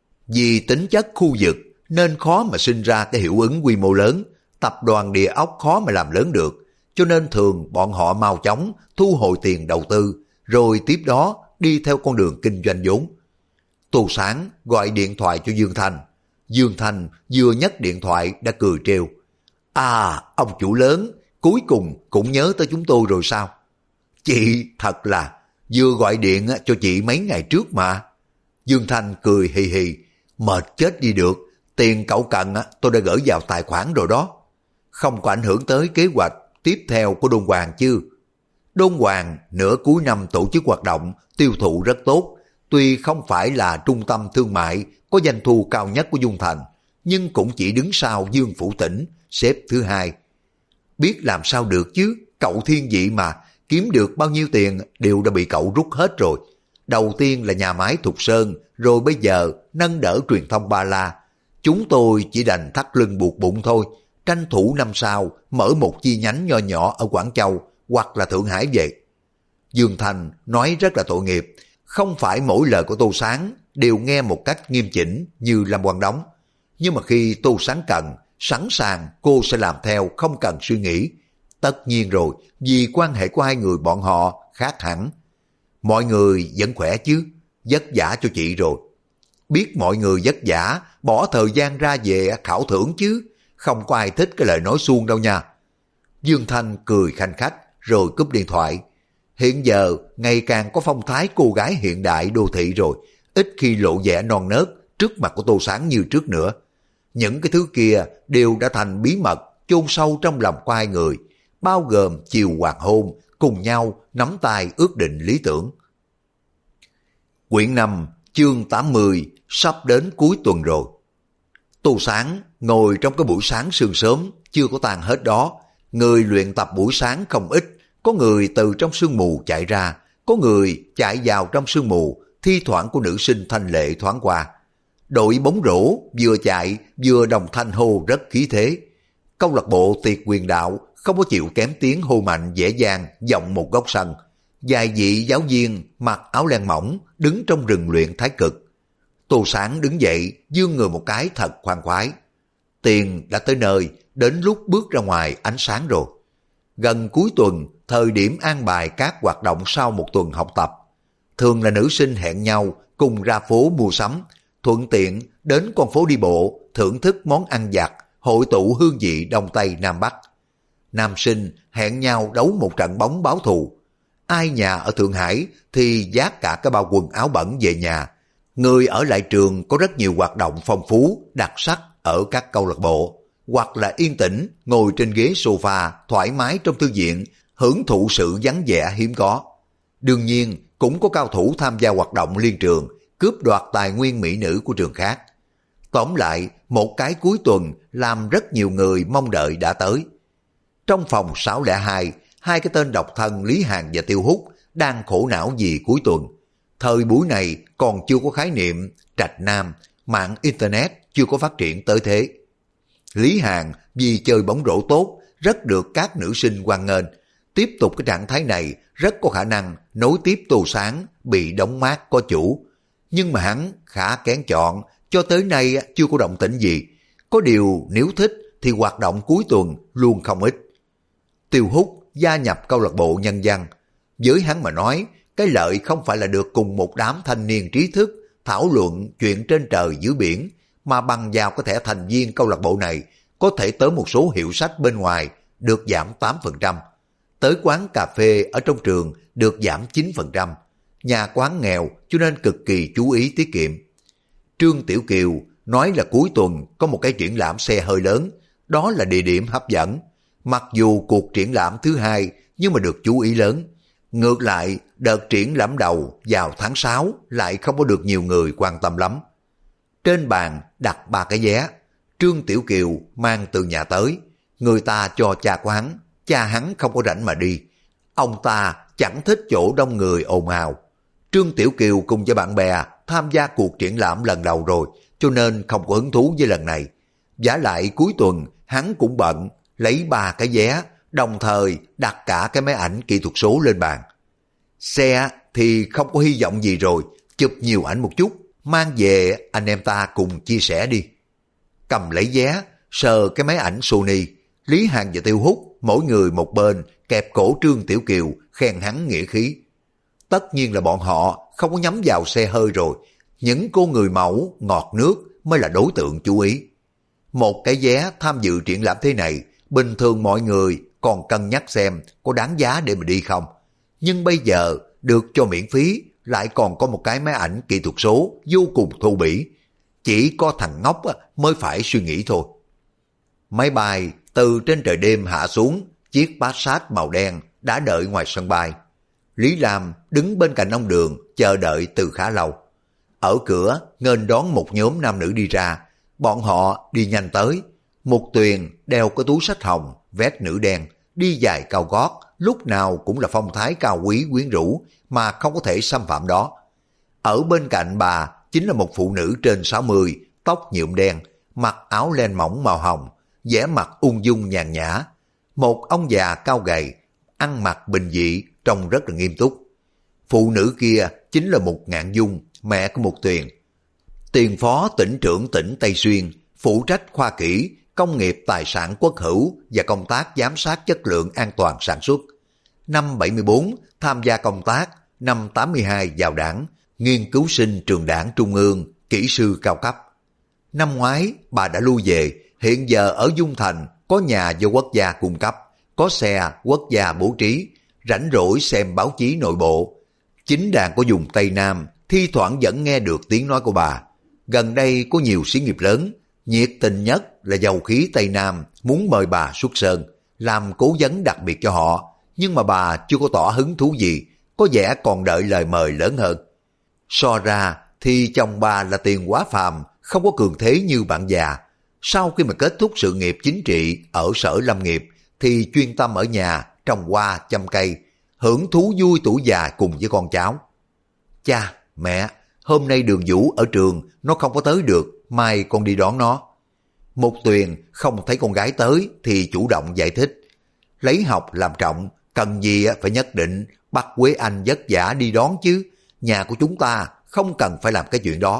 Vì tính chất khu vực nên khó mà sinh ra cái hiệu ứng quy mô lớn, tập đoàn địa ốc khó mà làm lớn được, cho nên thường bọn họ mau chóng thu hồi tiền đầu tư, rồi tiếp đó đi theo con đường kinh doanh vốn. Tô Sáng gọi điện thoại cho Dương Thanh. Dương Thanh vừa nhấc điện thoại đã cười trêu. À, ông chủ lớn, cuối cùng cũng nhớ tới chúng tôi rồi sao? Chị thật là vừa gọi điện cho chị mấy ngày trước mà. Dương Thanh cười hì hì. Mệt chết đi được, tiền cậu cần tôi đã gửi vào tài khoản rồi đó. Không có ảnh hưởng tới kế hoạch tiếp theo của Đôn Hoàng chứ? Đôn Hoàng nửa cuối năm tổ chức hoạt động tiêu thụ rất tốt. Tuy không phải là trung tâm thương mại có doanh thu cao nhất của Dung Thành, nhưng cũng chỉ đứng sau Dương Phủ Tỉnh, xếp thứ hai. Biết làm sao được chứ, cậu thiên vị mà, kiếm được bao nhiêu tiền đều đã bị cậu rút hết rồi. Đầu tiên là nhà máy Thục Sơn, rồi bây giờ nâng đỡ truyền thông Ba La. Chúng tôi chỉ đành thắt lưng buộc bụng thôi, tranh thủ năm sau mở một chi nhánh nho nhỏ ở Quảng Châu hoặc là Thượng Hải về. Dương Thành nói rất là tội nghiệp, không phải mỗi lời của Tô Sáng đều nghe một cách nghiêm chỉnh như Lâm Quang Đống. Nhưng mà khi Tô Sáng cần, sẵn sàng cô sẽ làm theo không cần suy nghĩ. Tất nhiên rồi, vì quan hệ của hai người bọn họ khác hẳn. Mọi người vẫn khỏe chứ, vất vả cho chị rồi. Biết mọi người vất vả, bỏ thời gian ra về khảo thưởng chứ, không có ai thích cái lời nói suông đâu nha. Dương Thanh cười khanh khách rồi cúp điện thoại. Hiện giờ ngày càng có phong thái cô gái hiện đại đô thị rồi, ít khi lộ vẻ non nớt trước mặt của Tô Sáng như trước nữa. Những cái thứ kia đều đã thành bí mật chôn sâu trong lòng của hai người, bao gồm chiều hoàng hôn, cùng nhau nắm tay ước định lý tưởng. Quyển 5, chương 80, sắp đến cuối tuần rồi. Tô Sáng ngồi trong cái buổi sáng sương sớm, chưa có tan hết đó. Người luyện tập buổi sáng không ít, có người từ trong sương mù chạy ra, có người chạy vào trong sương mù, thi thoảng của nữ sinh thanh lệ thoáng qua. Đội bóng rổ vừa chạy vừa đồng thanh hô rất khí thế. Câu lạc bộ Tiệt Quyền Đạo không có chịu kém tiếng hô mạnh dễ dàng vọng một góc sân. Vài vị giáo viên mặc áo len mỏng đứng trong rừng luyện thái cực. Tô Sáng đứng dậy vươn người một cái thật khoan khoái. Tiền đã tới nơi, đến lúc bước ra ngoài ánh sáng rồi. Gần cuối tuần, thời điểm an bài các hoạt động sau một tuần học tập. Thường là nữ sinh hẹn nhau cùng ra phố mua sắm, thuận tiện đến con phố đi bộ thưởng thức món ăn vặt, hội tụ hương vị Đông Tây Nam Bắc. Nam sinh hẹn nhau đấu một trận bóng báo thù. Ai nhà ở Thượng Hải thì vác cả cái bao quần áo bẩn về nhà. Người ở lại trường có rất nhiều hoạt động phong phú, đặc sắc ở các câu lạc bộ, hoặc là yên tĩnh ngồi trên ghế sofa thoải mái trong thư viện, hưởng thụ sự vắng vẻ hiếm có. Đương nhiên cũng có cao thủ tham gia hoạt động liên trường, cướp đoạt tài nguyên mỹ nữ của trường khác. Tóm lại, một cái cuối tuần làm rất nhiều người mong đợi đã tới. Trong phòng 602, hai cái tên độc thân Lý Hàn và Tiêu Húc đang khổ não vì cuối tuần. Thời buổi này còn chưa có khái niệm trạch nam, mạng Internet chưa có phát triển tới thế. Lý Hàn vì chơi bóng rổ tốt, rất được các nữ sinh hoan nghênh. Tiếp tục cái trạng thái này rất có khả năng nối tiếp Tô Sáng bị đóng mát có chủ. Nhưng mà hắn khá kén chọn, cho tới nay chưa có động tĩnh gì. Có điều nếu thích thì hoạt động cuối tuần luôn không ít. Tiêu Húc gia nhập câu lạc bộ nhân văn. Với hắn mà nói, cái lợi không phải là được cùng một đám thanh niên trí thức thảo luận chuyện trên trời dưới biển, mà bằng vào có thẻ thành viên câu lạc bộ này có thể tới một số hiệu sách bên ngoài được giảm 8%, tới quán cà phê ở trong trường được giảm 9%, nhà quán nghèo cho nên cực kỳ chú ý tiết kiệm. Trương Tiểu Kiều nói là cuối tuần có một cái triển lãm xe hơi lớn, đó là địa điểm hấp dẫn. Mặc dù cuộc triển lãm thứ hai nhưng mà được chú ý lớn. Ngược lại, đợt triển lãm đầu vào tháng 6 lại không có được nhiều người quan tâm lắm. Trên bàn đặt 3 cái vé, Trương Tiểu Kiều mang từ nhà tới, người ta cho cha hắn không có rảnh mà đi. Ông ta chẳng thích chỗ đông người ồn ào. Trương Tiểu Kiều cùng với bạn bè tham gia cuộc triển lãm lần đầu rồi, cho nên không có hứng thú với lần này. Vả lại cuối tuần hắn cũng bận, lấy 3 cái vé, đồng thời đặt cả cái máy ảnh kỹ thuật số lên bàn. Xe thì không có hy vọng gì rồi, chụp nhiều ảnh một chút, mang về anh em ta cùng chia sẻ đi. Cầm lấy vé, sờ cái máy ảnh Sony, Lý Hàn và Tiêu Hút mỗi người một bên kẹp cổ Trương Tiểu Kiều, khen hắn nghĩa khí. Tất nhiên là bọn họ không có nhắm vào xe hơi rồi, những cô người mẫu ngọt nước mới là đối tượng chú ý. Một cái vé tham dự triển lãm thế này, bình thường mọi người còn cân nhắc xem có đáng giá để mà đi không. Nhưng bây giờ được cho miễn phí, lại còn có một cái máy ảnh kỹ thuật số vô cùng thô bỉ. Chỉ có thằng ngốc mới phải suy nghĩ thôi. Máy bay từ trên trời đêm hạ xuống, chiếc Passat màu đen đã đợi ngoài sân bay. Lý Lam đứng bên cạnh ông Đường chờ đợi từ khá lâu. Ở cửa nghênh đón một nhóm nam nữ đi ra, bọn họ đi nhanh tới. Mục Tuyền đeo cái túi xách hồng, vest nữ đen, đi giày cao gót, lúc nào cũng là phong thái cao quý quyến rũ mà không có thể xâm phạm đó. Ở bên cạnh bà chính là một phụ nữ trên 60, tóc nhuộm đen, mặc áo len mỏng màu hồng, vẻ mặt ung dung nhàn nhã. Một ông già cao gầy, ăn mặc bình dị, trông rất là nghiêm túc. Phụ nữ kia chính là Mục Ngạn Dung, mẹ của Mục Tuyền. Tiền phó tỉnh trưởng tỉnh Tây Xuyên, phụ trách khoa kỹ, công nghiệp tài sản quốc hữu và công tác giám sát chất lượng an toàn sản xuất. Năm 74 tham gia công tác, năm 82 vào đảng, nghiên cứu sinh trường đảng trung ương, kỹ sư cao cấp. Năm ngoái bà đã lui về, hiện giờ ở Dung Thành có nhà do quốc gia cung cấp, có xe quốc gia bố trí, rảnh rỗi xem báo chí nội bộ. Chính đàn có vùng Tây Nam, thi thoảng vẫn nghe được tiếng nói của bà. Gần đây có nhiều xí nghiệp lớn, nhiệt tình nhất là dầu khí Tây Nam muốn mời bà xuất sơn, làm cố vấn đặc biệt cho họ, nhưng mà bà chưa có tỏ hứng thú gì, có vẻ còn đợi lời mời lớn hơn. So ra thì chồng bà là Tiền Quá Phàm, không có cường thế như bạn già. Sau khi mà kết thúc sự nghiệp chính trị ở Sở Lâm nghiệp thì chuyên tâm ở nhà trồng hoa chăm cây, hưởng thú vui tuổi già cùng với con cháu. Cha, mẹ, hôm nay Đường Vũ ở trường, nó không có tới được, mai con đi đón nó. Mục Tuyền không thấy con gái tới thì chủ động giải thích. Lấy học làm trọng, cần gì phải nhất định bắt Quế Anh vất vả đi đón chứ, nhà của chúng ta không cần phải làm cái chuyện đó.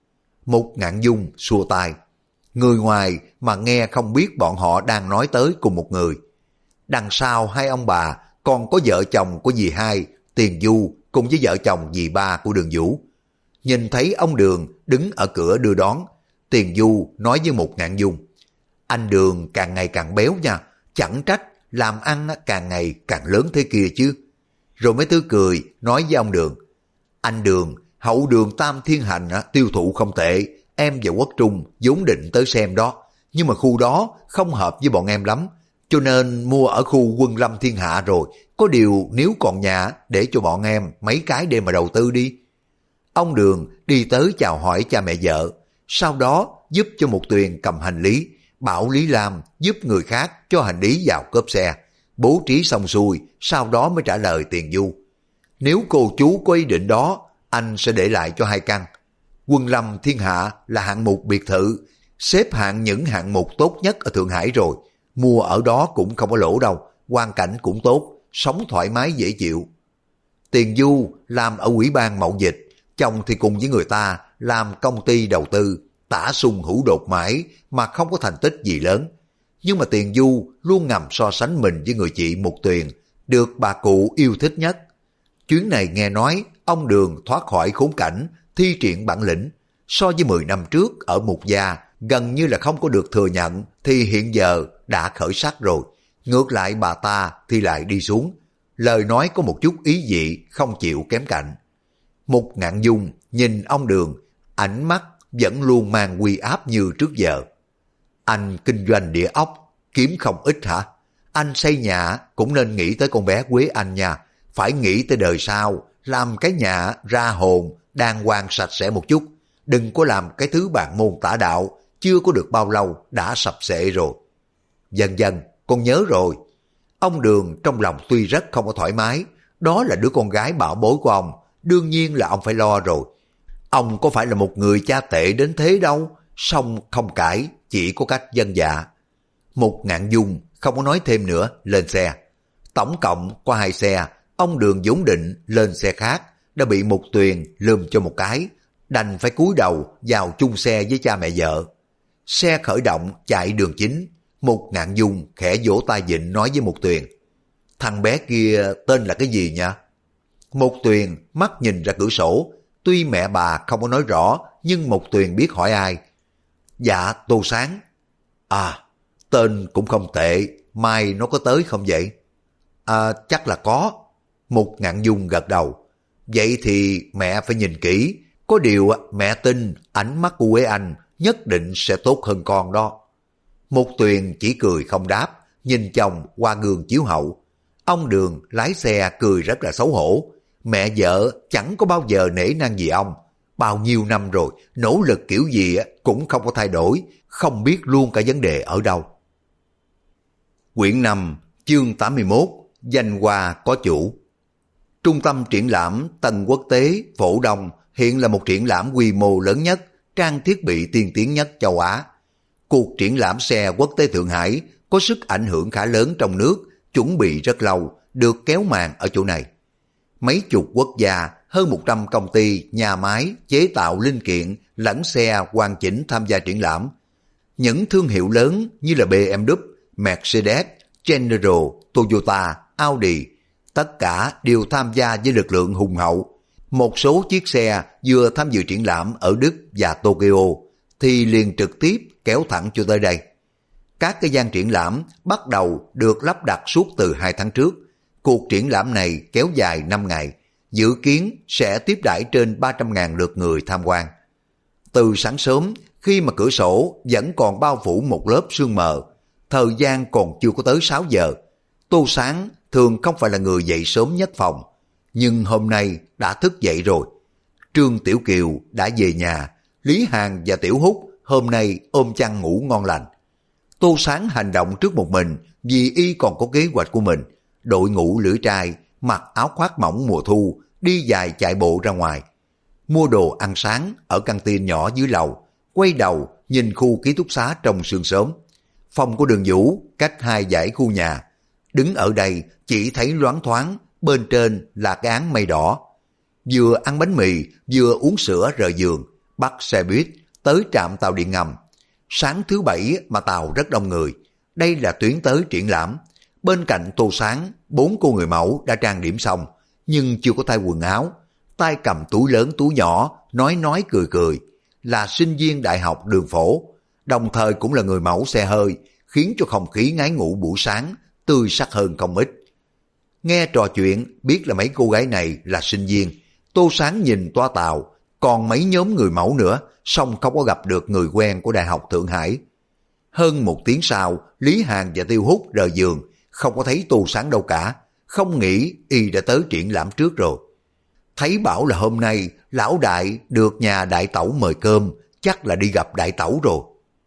Mục Ngạn Dung xua tay. Người ngoài mà nghe không biết bọn họ đang nói tới cùng một người. Đằng sau hai ông bà còn có vợ chồng của dì hai, Tiền Du cùng với vợ chồng dì ba của Đường Vũ. Nhìn thấy ông Đường đứng ở cửa đưa đón, Tiền Du nói với Mục Ngạn Dung. Anh Đường càng ngày càng béo nha, chẳng trách làm ăn càng ngày càng lớn thế kia chứ. Rồi mới tươi cười nói với ông Đường. Anh Đường, hậu đường Tam Thiên Hành tiêu thụ không tệ, em và Quốc Trung vốn định tới xem đó, nhưng mà khu đó không hợp với bọn em lắm, cho nên mua ở khu Quân Lâm Thiên Hạ rồi, có điều nếu còn nhà để cho bọn em mấy cái để mà đầu tư đi. Ông Đường đi tới chào hỏi cha mẹ vợ, sau đó giúp cho Mục Tuyền cầm hành lý, bảo Lý Lam giúp người khác cho hành lý vào cốp xe, bố trí xong xuôi, sau đó mới trả lời Tiền Du. Nếu cô chú có ý định đó, anh sẽ để lại cho 2 căn. Quân Lâm Thiên Hạ là hạng mục biệt thự, xếp hạng những hạng mục tốt nhất ở Thượng Hải rồi. Mua ở đó cũng không có lỗ đâu, hoàn cảnh cũng tốt, sống thoải mái dễ chịu. Tiền Du làm ở Ủy ban Mậu Dịch, chồng thì cùng với người ta làm công ty đầu tư, tả sung hữu đột mãi mà không có thành tích gì lớn. Nhưng mà Tiền Du luôn ngầm so sánh mình với người chị Mục Tuyền, được bà cụ yêu thích nhất. Chuyến này nghe nói ông Đường thoát khỏi khốn cảnh, thi triển bản lĩnh. So với 10 năm trước ở Mục Gia gần như là không có được thừa nhận, thì hiện giờ đã khởi sắc rồi. Ngược lại bà ta thì lại đi xuống. Lời nói có một chút ý dị, không chịu kém cạnh. Mục Ngạn Dung nhìn ông Đường, ánh mắt vẫn luôn mang uy áp như trước giờ. Anh kinh doanh địa ốc, kiếm không ít hả? Anh xây nhà cũng nên nghĩ tới con bé Quế Anh nha. Phải nghĩ tới đời sau, làm cái nhà ra hồn, đàng hoàng sạch sẽ một chút. Đừng có làm cái thứ bạn môn tả đạo, chưa có được bao lâu đã sập xệ rồi. Dần dần, con nhớ rồi. Ông Đường trong lòng tuy rất không có thoải mái, đó là đứa con gái bảo bối của ông, đương nhiên là ông phải lo rồi. Ông có phải là một người cha tệ đến thế đâu, song không cãi, chỉ có cách vâng dạ. Mục Ngạn Dung không có nói thêm nữa, lên xe. Tổng cộng có 2 xe, ông Đường vốn định lên xe khác, đã bị Mục Tuyền lườm cho một cái, đành phải cúi đầu vào chung xe với cha mẹ vợ. Xe khởi động chạy đường chính, Mục Ngạn Dung khẽ vỗ tay vịn nói với Mục Tuyền: thằng bé kia tên là cái gì nhỉ? Mục Tuyền mắt nhìn ra cửa sổ, tuy mẹ bà không có nói rõ, nhưng Mục Tuyền biết hỏi ai. Dạ, Tô Sáng. À, tên cũng không tệ, mai nó có tới không vậy? À, chắc là có. Mục Ngạn Dung gật đầu. Vậy thì mẹ phải nhìn kỹ, có điều mẹ tin ánh mắt của Quế Anh nhất định sẽ tốt hơn con đó. Mục Tuyền chỉ cười không đáp, nhìn chồng qua gương chiếu hậu. Ông Đường lái xe cười rất là xấu hổ. Mẹ vợ chẳng có bao giờ nể nang gì ông. Bao nhiêu năm rồi, nỗ lực kiểu gì cũng không có thay đổi, không biết luôn cả vấn đề ở đâu. Quyển 5, chương 81, danh hoa có chủ. Trung tâm triển lãm Tân Quốc tế Phổ Đông hiện là một triển lãm quy mô lớn nhất, trang thiết bị tiên tiến nhất châu Á. Cuộc triển lãm xe quốc tế Thượng Hải có sức ảnh hưởng khá lớn trong nước, chuẩn bị rất lâu, được kéo màn ở chỗ này. Mấy chục quốc gia, hơn 100 công ty, nhà máy, chế tạo linh kiện, lẫn xe hoàn chỉnh tham gia triển lãm. Những thương hiệu lớn như là BMW, Mercedes, General, Toyota, Audi, tất cả đều tham gia với lực lượng hùng hậu. Một số chiếc xe vừa tham dự triển lãm ở Đức và Tokyo thì liền trực tiếp kéo thẳng cho tới đây. Các cái gian triển lãm bắt đầu được lắp đặt suốt từ 2 tháng trước. Cuộc triển lãm này kéo dài 5 ngày, dự kiến sẽ tiếp đãi trên 300.000 lượt người tham quan. Từ sáng sớm, khi mà cửa sổ vẫn còn bao phủ một lớp sương mờ, thời gian còn chưa có tới 6 giờ. Tô Sáng thường không phải là người dậy sớm nhất phòng, nhưng hôm nay đã thức dậy rồi. Trương Tiểu Kiều đã về nhà, Lý Hàn và Tiểu Húc hôm nay ôm chăn ngủ ngon lành. Tô Sáng hành động trước một mình vì y còn có kế hoạch của mình. Đội ngũ lưỡi trai, mặc áo khoác mỏng mùa thu, đi dài chạy bộ ra ngoài. Mua đồ ăn sáng ở căng tin nhỏ dưới lầu, quay đầu nhìn khu ký túc xá trong sương sớm. Phòng của Đường Vũ cách 2 dãy khu nhà. Đứng ở đây chỉ thấy loáng thoáng, bên trên là cái áng mây đỏ. Vừa ăn bánh mì, vừa uống sữa rời giường, bắt xe buýt tới trạm tàu điện ngầm. Sáng thứ Bảy mà tàu rất đông người. Đây là tuyến tới triển lãm. Bên cạnh Tô Sáng, 4 cô người mẫu đã trang điểm xong, nhưng chưa có thay quần áo. Tay cầm túi lớn túi nhỏ, nói cười cười. Là sinh viên đại học Đường Phổ, đồng thời cũng là người mẫu xe hơi, khiến cho không khí ngái ngủ buổi sáng tươi sắc hơn không ít. Nghe trò chuyện biết là mấy cô gái này là sinh viên. Tô Sáng nhìn toa tàu, còn mấy nhóm người mẫu nữa, song không có gặp được người quen của Đại học Thượng Hải. Hơn 1 tiếng sau, Lý Hàn và Tiêu Húc rời giường, không có thấy Tô Sáng đâu cả, không nghĩ y đã tới triển lãm trước rồi. Thấy bảo là hôm nay lão đại được nhà đại tẩu mời cơm, chắc là đi gặp đại tẩu rồi.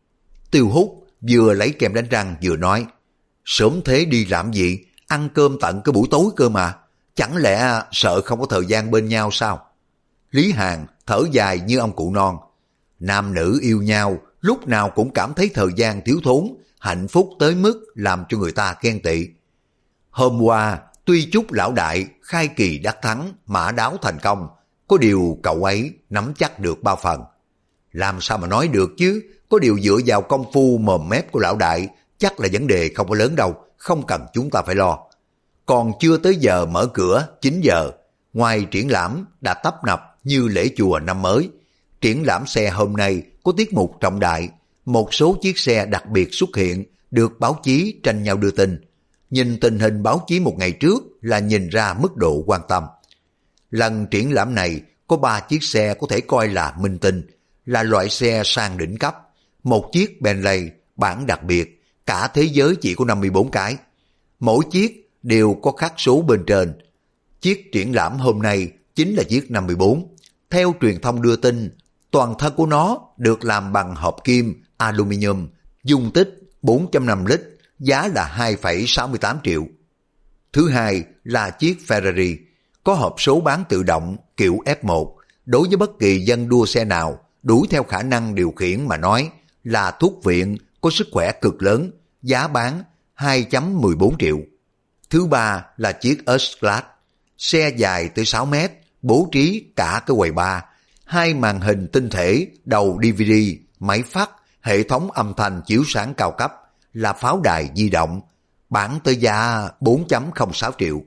Tiêu Húc vừa lấy kem đánh răng vừa nói, sớm thế đi làm gì, ăn cơm tận cái buổi tối cơ mà, chẳng lẽ sợ không có thời gian bên nhau sao? Lý Hàn thở dài như ông cụ non, nam nữ yêu nhau lúc nào cũng cảm thấy thời gian thiếu thốn, hạnh phúc tới mức làm cho người ta ghen tị. Hôm qua tuy chúc lão đại khai kỳ đắc thắng, mã đáo thành công, có điều cậu ấy nắm chắc được bao phần. Làm sao mà nói được chứ, có điều dựa vào công phu mồm mép của lão đại, chắc là vấn đề không có lớn đâu, không cần chúng ta phải lo. Còn chưa tới giờ mở cửa 9 giờ, ngoài triển lãm đã tấp nập như lễ chùa năm mới. Triển lãm xe hôm nay có tiết mục trọng đại, một số chiếc xe đặc biệt xuất hiện, được báo chí tranh nhau đưa tin. Nhìn tình hình báo chí một ngày trước là nhìn ra mức độ quan tâm. Lần triển lãm này có 3 chiếc xe có thể coi là minh tinh, là loại xe sang đỉnh cấp. Một chiếc Bentley bản đặc biệt, cả thế giới chỉ có 54 cái. Mỗi chiếc đều có khắc số bên trên. Chiếc triển lãm hôm nay chính là chiếc 54. Theo truyền thông đưa tin, toàn thân của nó được làm bằng hợp kim, aluminium, dung tích 4.5 lít, giá là 2,68 triệu. Thứ hai là chiếc Ferrari, có hộp số bán tự động kiểu F1, đối với bất kỳ dân đua xe nào đuổi theo khả năng điều khiển mà nói là thuốc viện có sức khỏe cực lớn, giá bán 2.14 triệu. Thứ ba là chiếc S-Class, xe dài tới 6 mét, bố trí cả cái quầy bar, 2 màn hình tinh thể, đầu DVD, máy phát, hệ thống âm thanh chiếu sáng cao cấp, là pháo đài di động, bán tới giá 4.06 triệu.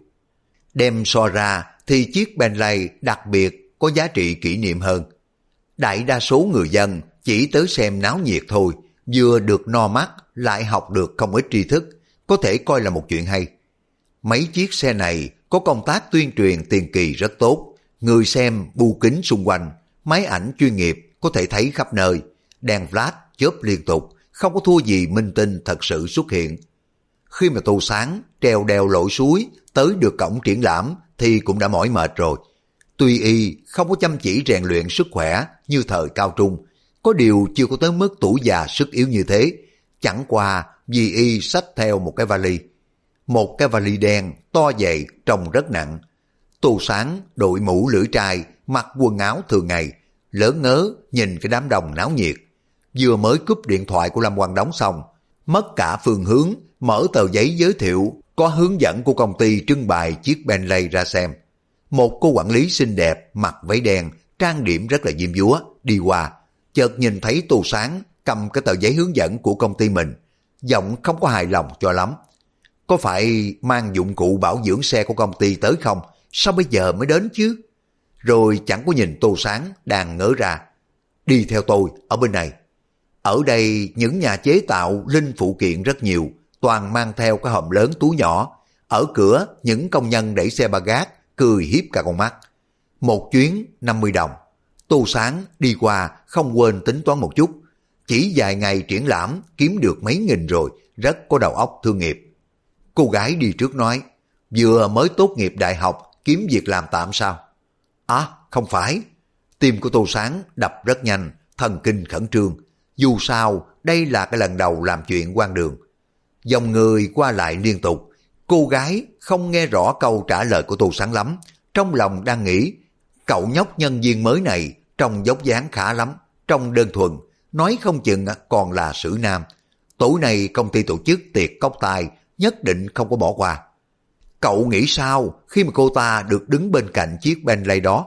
Đem so ra thì chiếc Bentley đặc biệt có giá trị kỷ niệm hơn. Đại đa số người dân chỉ tới xem náo nhiệt thôi, vừa được no mắt lại học được không ít tri thức, có thể coi là một chuyện hay. Mấy chiếc xe này có công tác tuyên truyền tiền kỳ rất tốt, người xem bu kính xung quanh, máy ảnh chuyên nghiệp có thể thấy khắp nơi, đèn flash chớp liên tục, không có thua gì minh tinh thật sự xuất hiện. Khi mà Tô Sáng treo đèo lội suối tới được cổng triển lãm thì cũng đã mỏi mệt rồi. Tuy y không có chăm chỉ rèn luyện sức khỏe như thời cao trung, có điều chưa có tới mức tuổi già sức yếu như thế, chẳng qua vì y xách theo một cái vali. Một cái vali đen to dày trông rất nặng. Tô Sáng đội mũ lưỡi trai, mặc quần áo thường ngày, lớn ngớ nhìn cái đám đông náo nhiệt. Vừa mới cúp điện thoại của Lâm Quang Đống xong, mất cả phương hướng, mở tờ giấy giới thiệu có hướng dẫn của công ty trưng bày chiếc Bentley ra xem. Một cô quản lý xinh đẹp mặc váy đen, trang điểm rất là diêm dúa đi qua, chợt nhìn thấy Tô Sáng cầm cái tờ giấy hướng dẫn của công ty mình, giọng không có hài lòng cho lắm. Có phải mang dụng cụ bảo dưỡng xe của công ty tới không? Sao bây giờ mới đến chứ? Rồi chẳng có nhìn Tô Sáng đang ngỡ ra. Đi theo tôi ở bên này. Ở đây những nhà chế tạo linh phụ kiện rất nhiều, toàn mang theo cái hòm lớn túi nhỏ. Ở cửa những công nhân đẩy xe ba gác cười hiếp cả con mắt. Một chuyến 50 đồng. Tô Sáng đi qua không quên tính toán một chút. Chỉ vài ngày triển lãm kiếm được mấy nghìn rồi, rất có đầu óc thương nghiệp. Cô gái đi trước nói, vừa mới tốt nghiệp đại học kiếm việc làm tạm sao? À, không phải. Tim của Tô Sáng đập rất nhanh, thần kinh khẩn trương. Dù sao, đây là cái lần đầu làm chuyện quan đường. Dòng người qua lại liên tục. Cô gái không nghe rõ câu trả lời của Tô Sáng lắm. Trong lòng đang nghĩ, cậu nhóc nhân viên mới này trông dốc dáng khá lắm, trông đơn thuần, nói không chừng còn là xử nam. Tối nay công ty tổ chức tiệc cốc tài, nhất định không có bỏ qua. Cậu nghĩ sao khi mà cô ta được đứng bên cạnh chiếc Bentley đó?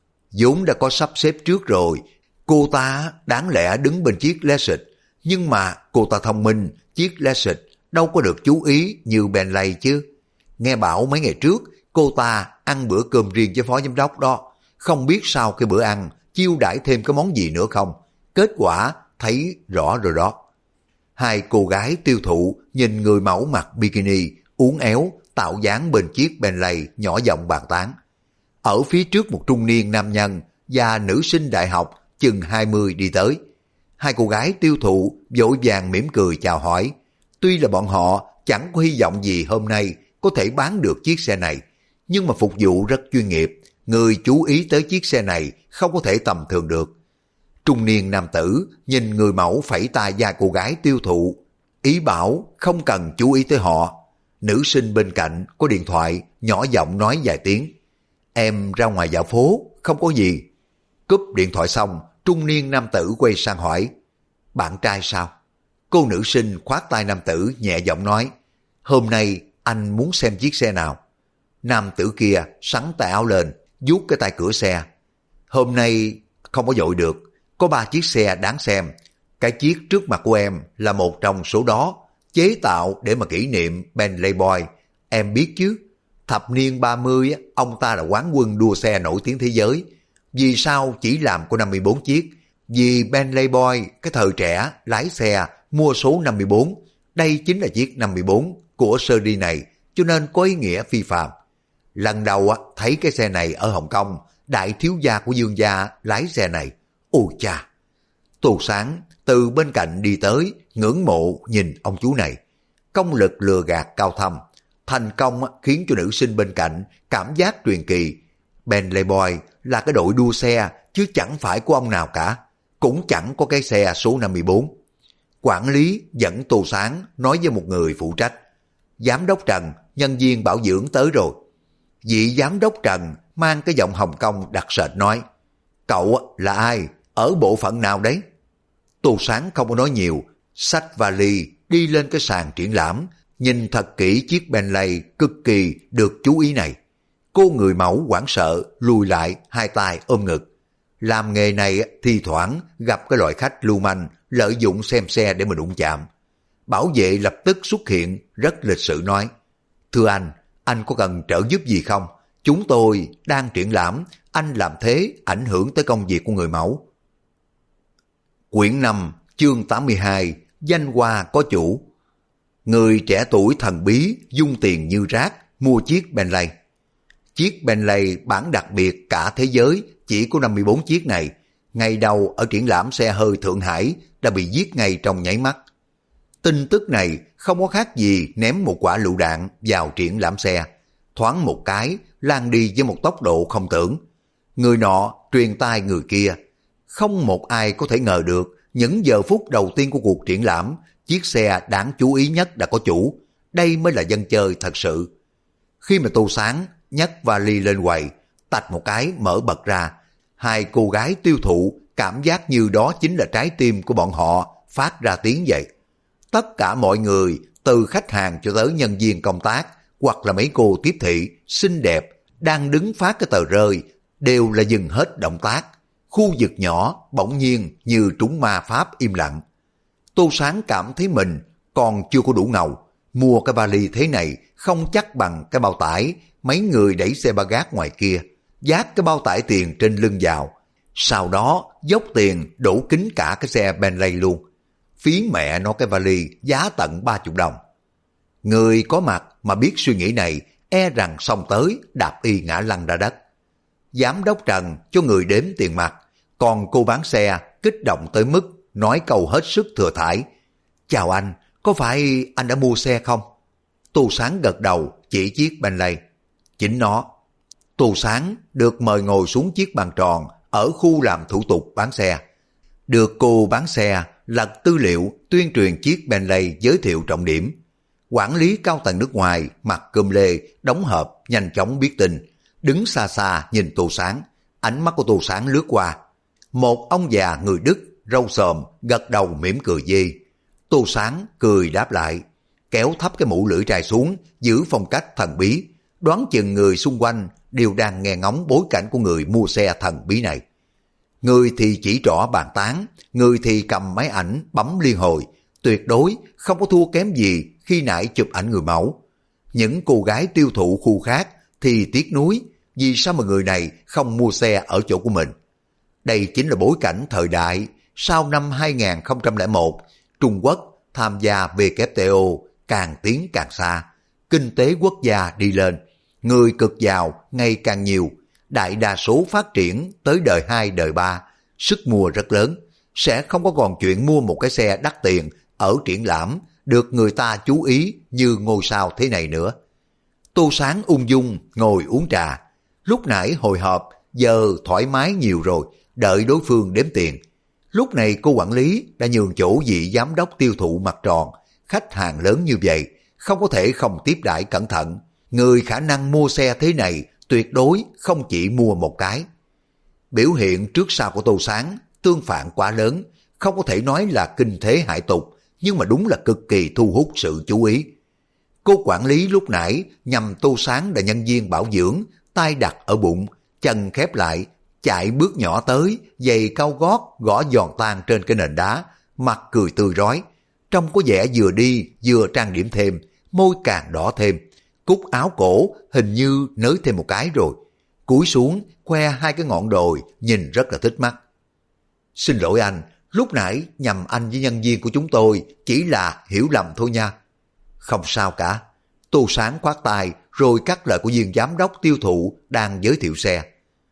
vốn đã có sắp xếp trước rồi, cô ta đáng lẽ đứng bên chiếc Lexus, nhưng mà cô ta thông minh, chiếc Lexus đâu có được chú ý như Bentley chứ. Nghe bảo mấy ngày trước cô ta ăn bữa cơm riêng với phó giám đốc đó, không biết sau cái bữa ăn chiêu đãi thêm cái món gì nữa không. Kết quả thấy rõ rồi đó. Hai cô gái tiêu thụ nhìn người mẫu mặc bikini, uốn éo, tạo dáng bên chiếc Bentley nhỏ giọng bàn tán. Ở phía trước một trung niên nam nhân và nữ sinh đại học chừng 20 đi tới. Hai cô gái tiêu thụ vội vàng mỉm cười chào hỏi. Tuy là bọn họ chẳng có hy vọng gì hôm nay có thể bán được chiếc xe này, nhưng mà phục vụ rất chuyên nghiệp, người chú ý tới chiếc xe này không có thể tầm thường được. Trung niên nam tử nhìn người mẫu phẩy tay ra cô gái tiêu thụ, ý bảo không cần chú ý tới họ. Nữ sinh bên cạnh có điện thoại, nhỏ giọng nói vài tiếng. Em ra ngoài dạo phố, không có gì. Cúp điện thoại xong, trung niên nam tử quay sang hỏi, bạn trai sao? Cô nữ sinh khoát tay nam tử nhẹ giọng nói, hôm nay anh muốn xem chiếc xe nào? Nam tử kia sắn tay áo lên, vuốt cái tay cửa xe. Hôm nay không có vội được, có 3 chiếc xe đáng xem. Cái chiếc trước mặt của em là một trong số đó, chế tạo để mà kỷ niệm Bentley Boy. Em biết chứ, thập niên 30 ông ta là quán quân đua xe nổi tiếng thế giới. Vì sao chỉ làm có 54 chiếc? Vì Bentley Boy cái thời trẻ lái xe mua số 54, đây chính là chiếc 54 của series này, cho nên có ý nghĩa phi phàm. Lần đầu thấy cái xe này ở Hồng Kông, đại thiếu gia của Dương gia lái xe này. Ôi cha! Tô Sáng từ bên cạnh đi tới, ngưỡng mộ nhìn ông chú này. Công lực lừa gạt cao thâm, thành công khiến cho nữ sinh bên cạnh cảm giác truyền kỳ. Bentley Boy là cái đội đua xe chứ chẳng phải của ông nào cả, cũng chẳng có cái xe số 54. Quản lý dẫn Tô Sáng nói với một người phụ trách, giám đốc Trần, nhân viên bảo dưỡng tới rồi. Vị giám đốc Trần mang cái giọng Hồng Kông đặc sệt nói, cậu là ai, ở bộ phận nào đấy? Tô Sáng không có nói nhiều, xách vali đi lên cái sàn triển lãm, nhìn thật kỹ chiếc Bentley cực kỳ được chú ý này. Cô người mẫu hoảng sợ lùi lại, hai tay ôm ngực. Làm nghề này thi thoảng gặp cái loại khách lưu manh lợi dụng xem xe để mà đụng chạm. Bảo vệ lập tức xuất hiện rất lịch sự nói, thưa anh có cần trợ giúp gì không? Chúng tôi đang triển lãm, anh làm thế ảnh hưởng tới công việc của người mẫu. Quyển 5, chương 82, danh hoa có chủ. Người trẻ tuổi thần bí dung tiền như rác mua chiếc Bentley. Chiếc Bentley bản đặc biệt cả thế giới chỉ có 54 chiếc này, ngày đầu ở triển lãm xe hơi Thượng Hải đã bị giết ngay trong nháy mắt. Tin tức này không có khác gì ném một quả lựu đạn vào triển lãm xe, thoáng một cái lan đi với một tốc độ không tưởng. Người nọ truyền tai người kia, không một ai có thể ngờ được những giờ phút đầu tiên của cuộc triển lãm, chiếc xe đáng chú ý nhất đã có chủ. Đây mới là dân chơi thật sự. Khi mà Tô Sáng nhấc vali lên quầy, tạch một cái mở bật ra, hai cô gái tiêu thụ cảm giác như đó chính là trái tim của bọn họ phát ra tiếng vậy. Tất cả mọi người, từ khách hàng cho tới nhân viên công tác, hoặc là mấy cô tiếp thị xinh đẹp đang đứng phát cái tờ rơi, đều là dừng hết động tác. Khu vực nhỏ bỗng nhiên như trúng ma pháp im lặng. Tô Sáng cảm thấy mình còn chưa có đủ ngầu. Mua cái vali thế này không chắc bằng cái bao tải mấy người đẩy xe ba gác ngoài kia, vác cái bao tải tiền trên lưng vào, sau đó dốc tiền đổ kính cả cái xe Bentley luôn. Phí mẹ nó cái vali giá tận 30 đồng. Người có mặt mà biết suy nghĩ này e rằng xông tới đạp y ngã lăn ra đất. Giám đốc Trần cho người đếm tiền mặt, còn cô bán xe kích động tới mức nói câu hết sức thừa thãi, chào anh, có phải anh đã mua xe không? Tô Sáng gật đầu chỉ chiếc Bentley. Chính nó. Tô Sáng được mời ngồi xuống chiếc bàn tròn ở khu làm thủ tục bán xe. Được cô bán xe lật tư liệu tuyên truyền chiếc Bentley giới thiệu trọng điểm. Quản lý cao tầng nước ngoài mặc cơm lê đóng hộp nhanh chóng biết tin, đứng xa xa nhìn Tô Sáng. Ánh mắt của Tô Sáng lướt qua. Một ông già người Đức râu xồm gật đầu mỉm cười dê. Tô Sáng cười đáp lại, kéo thấp cái mũ lưỡi trai xuống, giữ phong cách thần bí. Đoán chừng người xung quanh đều đang nghe ngóng bối cảnh của người mua xe thần bí này. Người thì chỉ trỏ bàn tán, người thì cầm máy ảnh bấm liên hồi, tuyệt đối không có thua kém gì khi nãy chụp ảnh người mẫu. Những cô gái tiêu thụ khu khác thì tiếc nuối, vì sao mà người này không mua xe ở chỗ của mình. Đây chính là bối cảnh thời đại sau năm 2001, Trung Quốc tham gia WTO càng tiến càng xa, kinh tế quốc gia đi lên, người cực giàu ngày càng nhiều, đại đa số phát triển tới đời 2, đời 3, sức mua rất lớn, sẽ không có còn chuyện mua một cái xe đắt tiền ở triển lãm được người ta chú ý như ngôi sao thế này nữa. Tô Sáng ung dung ngồi uống trà, lúc nãy hồi hộp, giờ thoải mái nhiều rồi, đợi đối phương đếm tiền. Lúc này cô quản lý đã nhường chỗ vị giám đốc tiêu thụ mặt tròn, khách hàng lớn như vậy, không có thể không tiếp đãi cẩn thận. Người khả năng mua xe thế này tuyệt đối không chỉ mua một cái. Biểu hiện trước sau của Tô Sáng tương phản quá lớn, không có thể nói là kinh thế hải tục, nhưng mà đúng là cực kỳ thu hút sự chú ý. Cô quản lý lúc nãy nhằm Tô Sáng là nhân viên bảo dưỡng, tay đặt ở bụng, chân khép lại, chạy bước nhỏ tới, giày cao gót gõ giòn tan trên cái nền đá, mặt cười tươi rói, trông có vẻ vừa đi vừa trang điểm thêm, môi càng đỏ thêm, cúc áo cổ hình như nới thêm một cái rồi, cúi xuống khoe hai cái ngọn đồi, nhìn rất là thích mắt. Xin lỗi anh, lúc nãy nhầm anh với nhân viên của chúng tôi chỉ là hiểu lầm thôi nha. Không sao cả. Tô Sáng khoát tay rồi cắt lời của viên giám đốc tiêu thụ đang giới thiệu xe.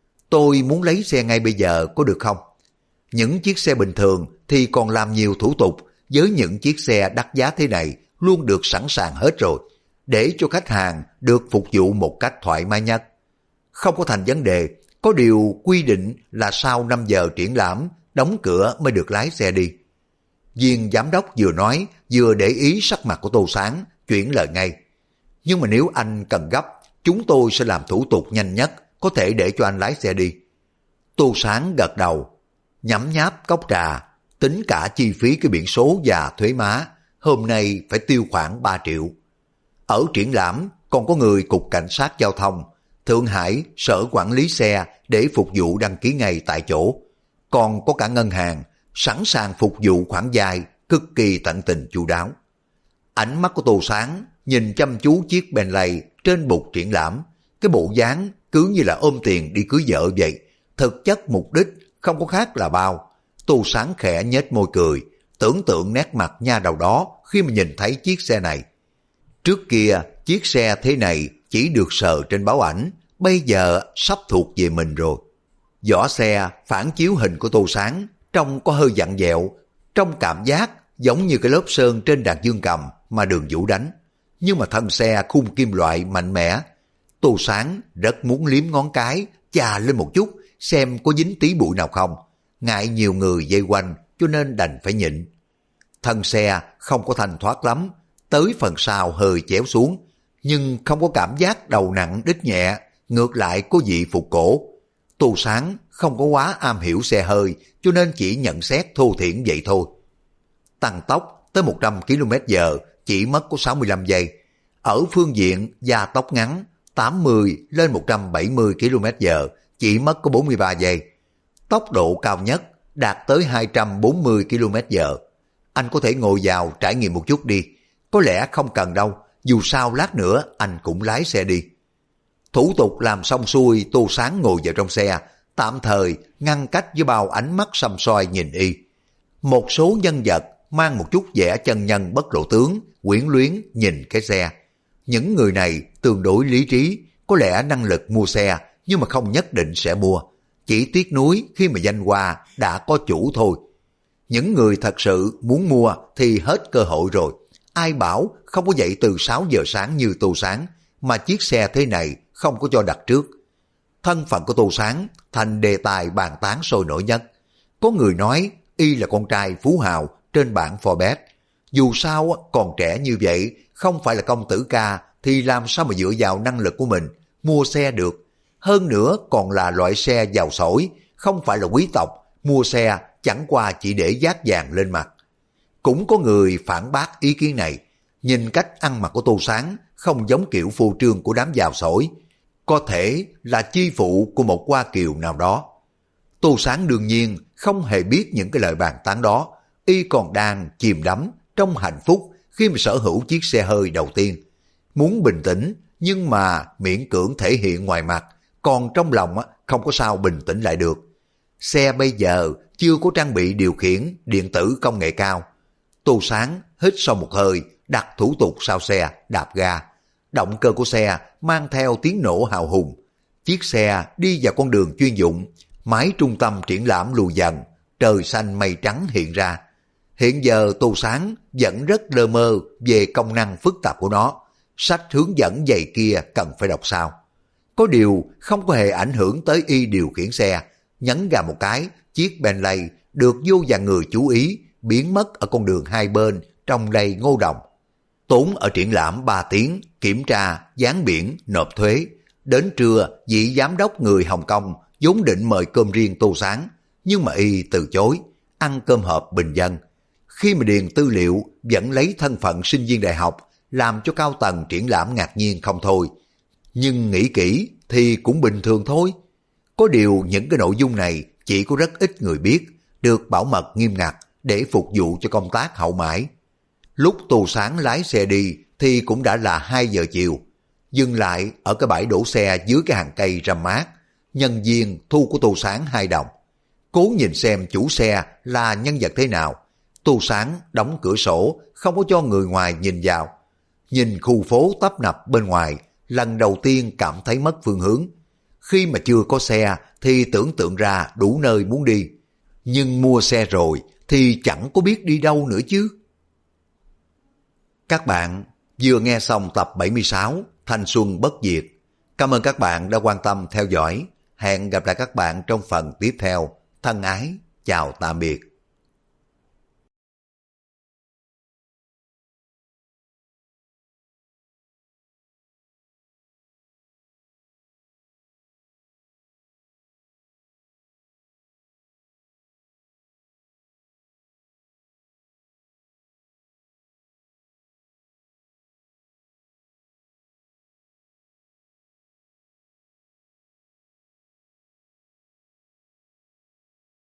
Tôi muốn lấy xe ngay bây giờ có được không? Những chiếc xe bình thường thì còn làm nhiều thủ tục, với những chiếc xe đắt giá thế này luôn được sẵn sàng hết rồi, để cho khách hàng được phục vụ một cách thoải mái nhất. Không có thành vấn đề, có điều quy định là sau 5 giờ triển lãm, đóng cửa mới được lái xe đi. Viên giám đốc vừa nói, vừa để ý sắc mặt của Tô Sáng, chuyển lời ngay. Nhưng mà nếu anh cần gấp, chúng tôi sẽ làm thủ tục nhanh nhất, có thể để cho anh lái xe đi. Tô Sáng gật đầu, nhấm nháp cốc trà, tính cả chi phí cái biển số và thuế má, hôm nay phải tiêu khoảng 3 triệu. Ở triển lãm còn có người cục cảnh sát giao thông, Thượng Hải sở quản lý xe để phục vụ đăng ký ngay tại chỗ. Còn có cả ngân hàng, sẵn sàng phục vụ khoản vay, cực kỳ tận tình chu đáo. Ánh mắt của Tô Sáng nhìn chăm chú chiếc Bentley trên bục triển lãm, cái bộ dáng cứ như là ôm tiền đi cưới vợ vậy. Thực chất mục đích không có khác là bao. Tô Sáng khẽ nhếch môi cười, tưởng tượng nét mặt nha đầu đó khi mà nhìn thấy chiếc xe này. Trước kia, chiếc xe thế này chỉ được sờ trên báo ảnh, bây giờ sắp thuộc về mình rồi. Vỏ xe phản chiếu hình của Tô Sáng, trông có hơi vặn vẹo, trong cảm giác giống như cái lớp sơn trên đàn dương cầm mà Đường Vũ đánh. Nhưng mà thân xe khung kim loại mạnh mẽ. Tô Sáng rất muốn liếm ngón cái, chà lên một chút, xem có dính tí bụi nào không. Ngại nhiều người vây quanh cho nên đành phải nhịn. Thân xe không có thanh thoát lắm, tới phần sau hơi chéo xuống, nhưng không có cảm giác đầu nặng đít nhẹ, ngược lại có vị phục cổ. Tô Sáng không có quá am hiểu xe hơi, cho nên chỉ nhận xét thô thiển vậy thôi. Tăng tốc tới 100 km/h chỉ mất có 65 giây. Ở phương diện gia tốc ngắn, 80 lên 170 km/h chỉ mất có 43 giây. Tốc độ cao nhất đạt tới 240 km/h. Anh có thể ngồi vào trải nghiệm một chút đi. Có lẽ không cần đâu, dù sao lát nữa anh cũng lái xe đi. Thủ tục làm xong xuôi, Tô Sáng ngồi vào trong xe, tạm thời ngăn cách với bao ánh mắt săm soi nhìn y. Một số nhân vật mang một chút vẻ chân nhân bất lộ tướng, quyến luyến nhìn cái xe. Những người này tương đối lý trí, có lẽ năng lực mua xe, nhưng mà không nhất định sẽ mua. Chỉ tiếc nuối khi mà danh hoa đã có chủ thôi. Những người thật sự muốn mua thì hết cơ hội rồi. Ai bảo không có dậy từ 6 giờ sáng như Tô Sáng, mà chiếc xe thế này không có cho đặt trước. Thân phận của Tô Sáng thành đề tài bàn tán sôi nổi nhất. Có người nói y là con trai phú hào trên bảng Forbes. Dù sao còn trẻ như vậy, không phải là công tử ca, thì làm sao mà dựa vào năng lực của mình mua xe được. Hơn nữa còn là loại xe giàu sổi, không phải là quý tộc, mua xe chẳng qua chỉ để dát vàng lên mặt. Cũng có người phản bác ý kiến này, nhìn cách ăn mặc của Tô Sáng không giống kiểu phô trương của đám giàu sổi, có thể là chi phụ của một hoa kiều nào đó. Tô Sáng đương nhiên không hề biết những cái lời bàn tán đó, y còn đang chìm đắm trong hạnh phúc khi mà sở hữu chiếc xe hơi đầu tiên. Muốn bình tĩnh nhưng mà miễn cưỡng thể hiện ngoài mặt, còn trong lòng không có sao bình tĩnh lại được. Xe bây giờ chưa có trang bị điều khiển điện tử công nghệ cao. Tô Sáng hít sâu một hơi, đặt thủ tục sau xe, đạp ga. Động cơ của xe mang theo tiếng nổ hào hùng. Chiếc xe đi vào con đường chuyên dụng, mái trung tâm triển lãm lùi dần, trời xanh mây trắng hiện ra. Hiện giờ Tô Sáng vẫn rất lơ mơ về công năng phức tạp của nó. Sách hướng dẫn dày kia cần phải đọc sao. Có điều không có hề ảnh hưởng tới y điều khiển xe. Nhấn ga một cái, chiếc Bentley được vô vàn người chú ý, biến mất ở con đường hai bên trong đầy ngô đồng. Tốn ở triển lãm 3 tiếng, kiểm tra, dán biển, nộp thuế. Đến trưa, vị giám đốc người Hồng Kông vốn định mời cơm riêng Tô Sáng, nhưng mà y từ chối, ăn cơm hộp bình dân. Khi mà điền tư liệu vẫn lấy thân phận sinh viên đại học, làm cho cao tầng triển lãm ngạc nhiên không thôi. Nhưng nghĩ kỹ thì cũng bình thường thôi. Có điều những cái nội dung này chỉ có rất ít người biết, được bảo mật nghiêm ngặt để phục vụ cho công tác hậu mãi. Lúc Tô Sáng lái xe đi thì cũng đã là 2 giờ chiều. Dừng lại ở cái bãi đổ xe dưới cái hàng cây râm mát. Nhân viên thu của Tô Sáng 2 đồng. Cố nhìn xem chủ xe là nhân vật thế nào. Tô Sáng đóng cửa sổ, không có cho người ngoài nhìn vào. Nhìn khu phố tấp nập bên ngoài, lần đầu tiên cảm thấy mất phương hướng. Khi mà chưa có xe thì tưởng tượng ra đủ nơi muốn đi. Nhưng mua xe rồi thì chẳng có biết đi đâu nữa chứ. Các bạn vừa nghe xong tập 76 Thanh Xuân Bất Diệt. Cảm ơn các bạn đã quan tâm theo dõi. Hẹn gặp lại các bạn trong phần tiếp theo. Thân ái, chào tạm biệt.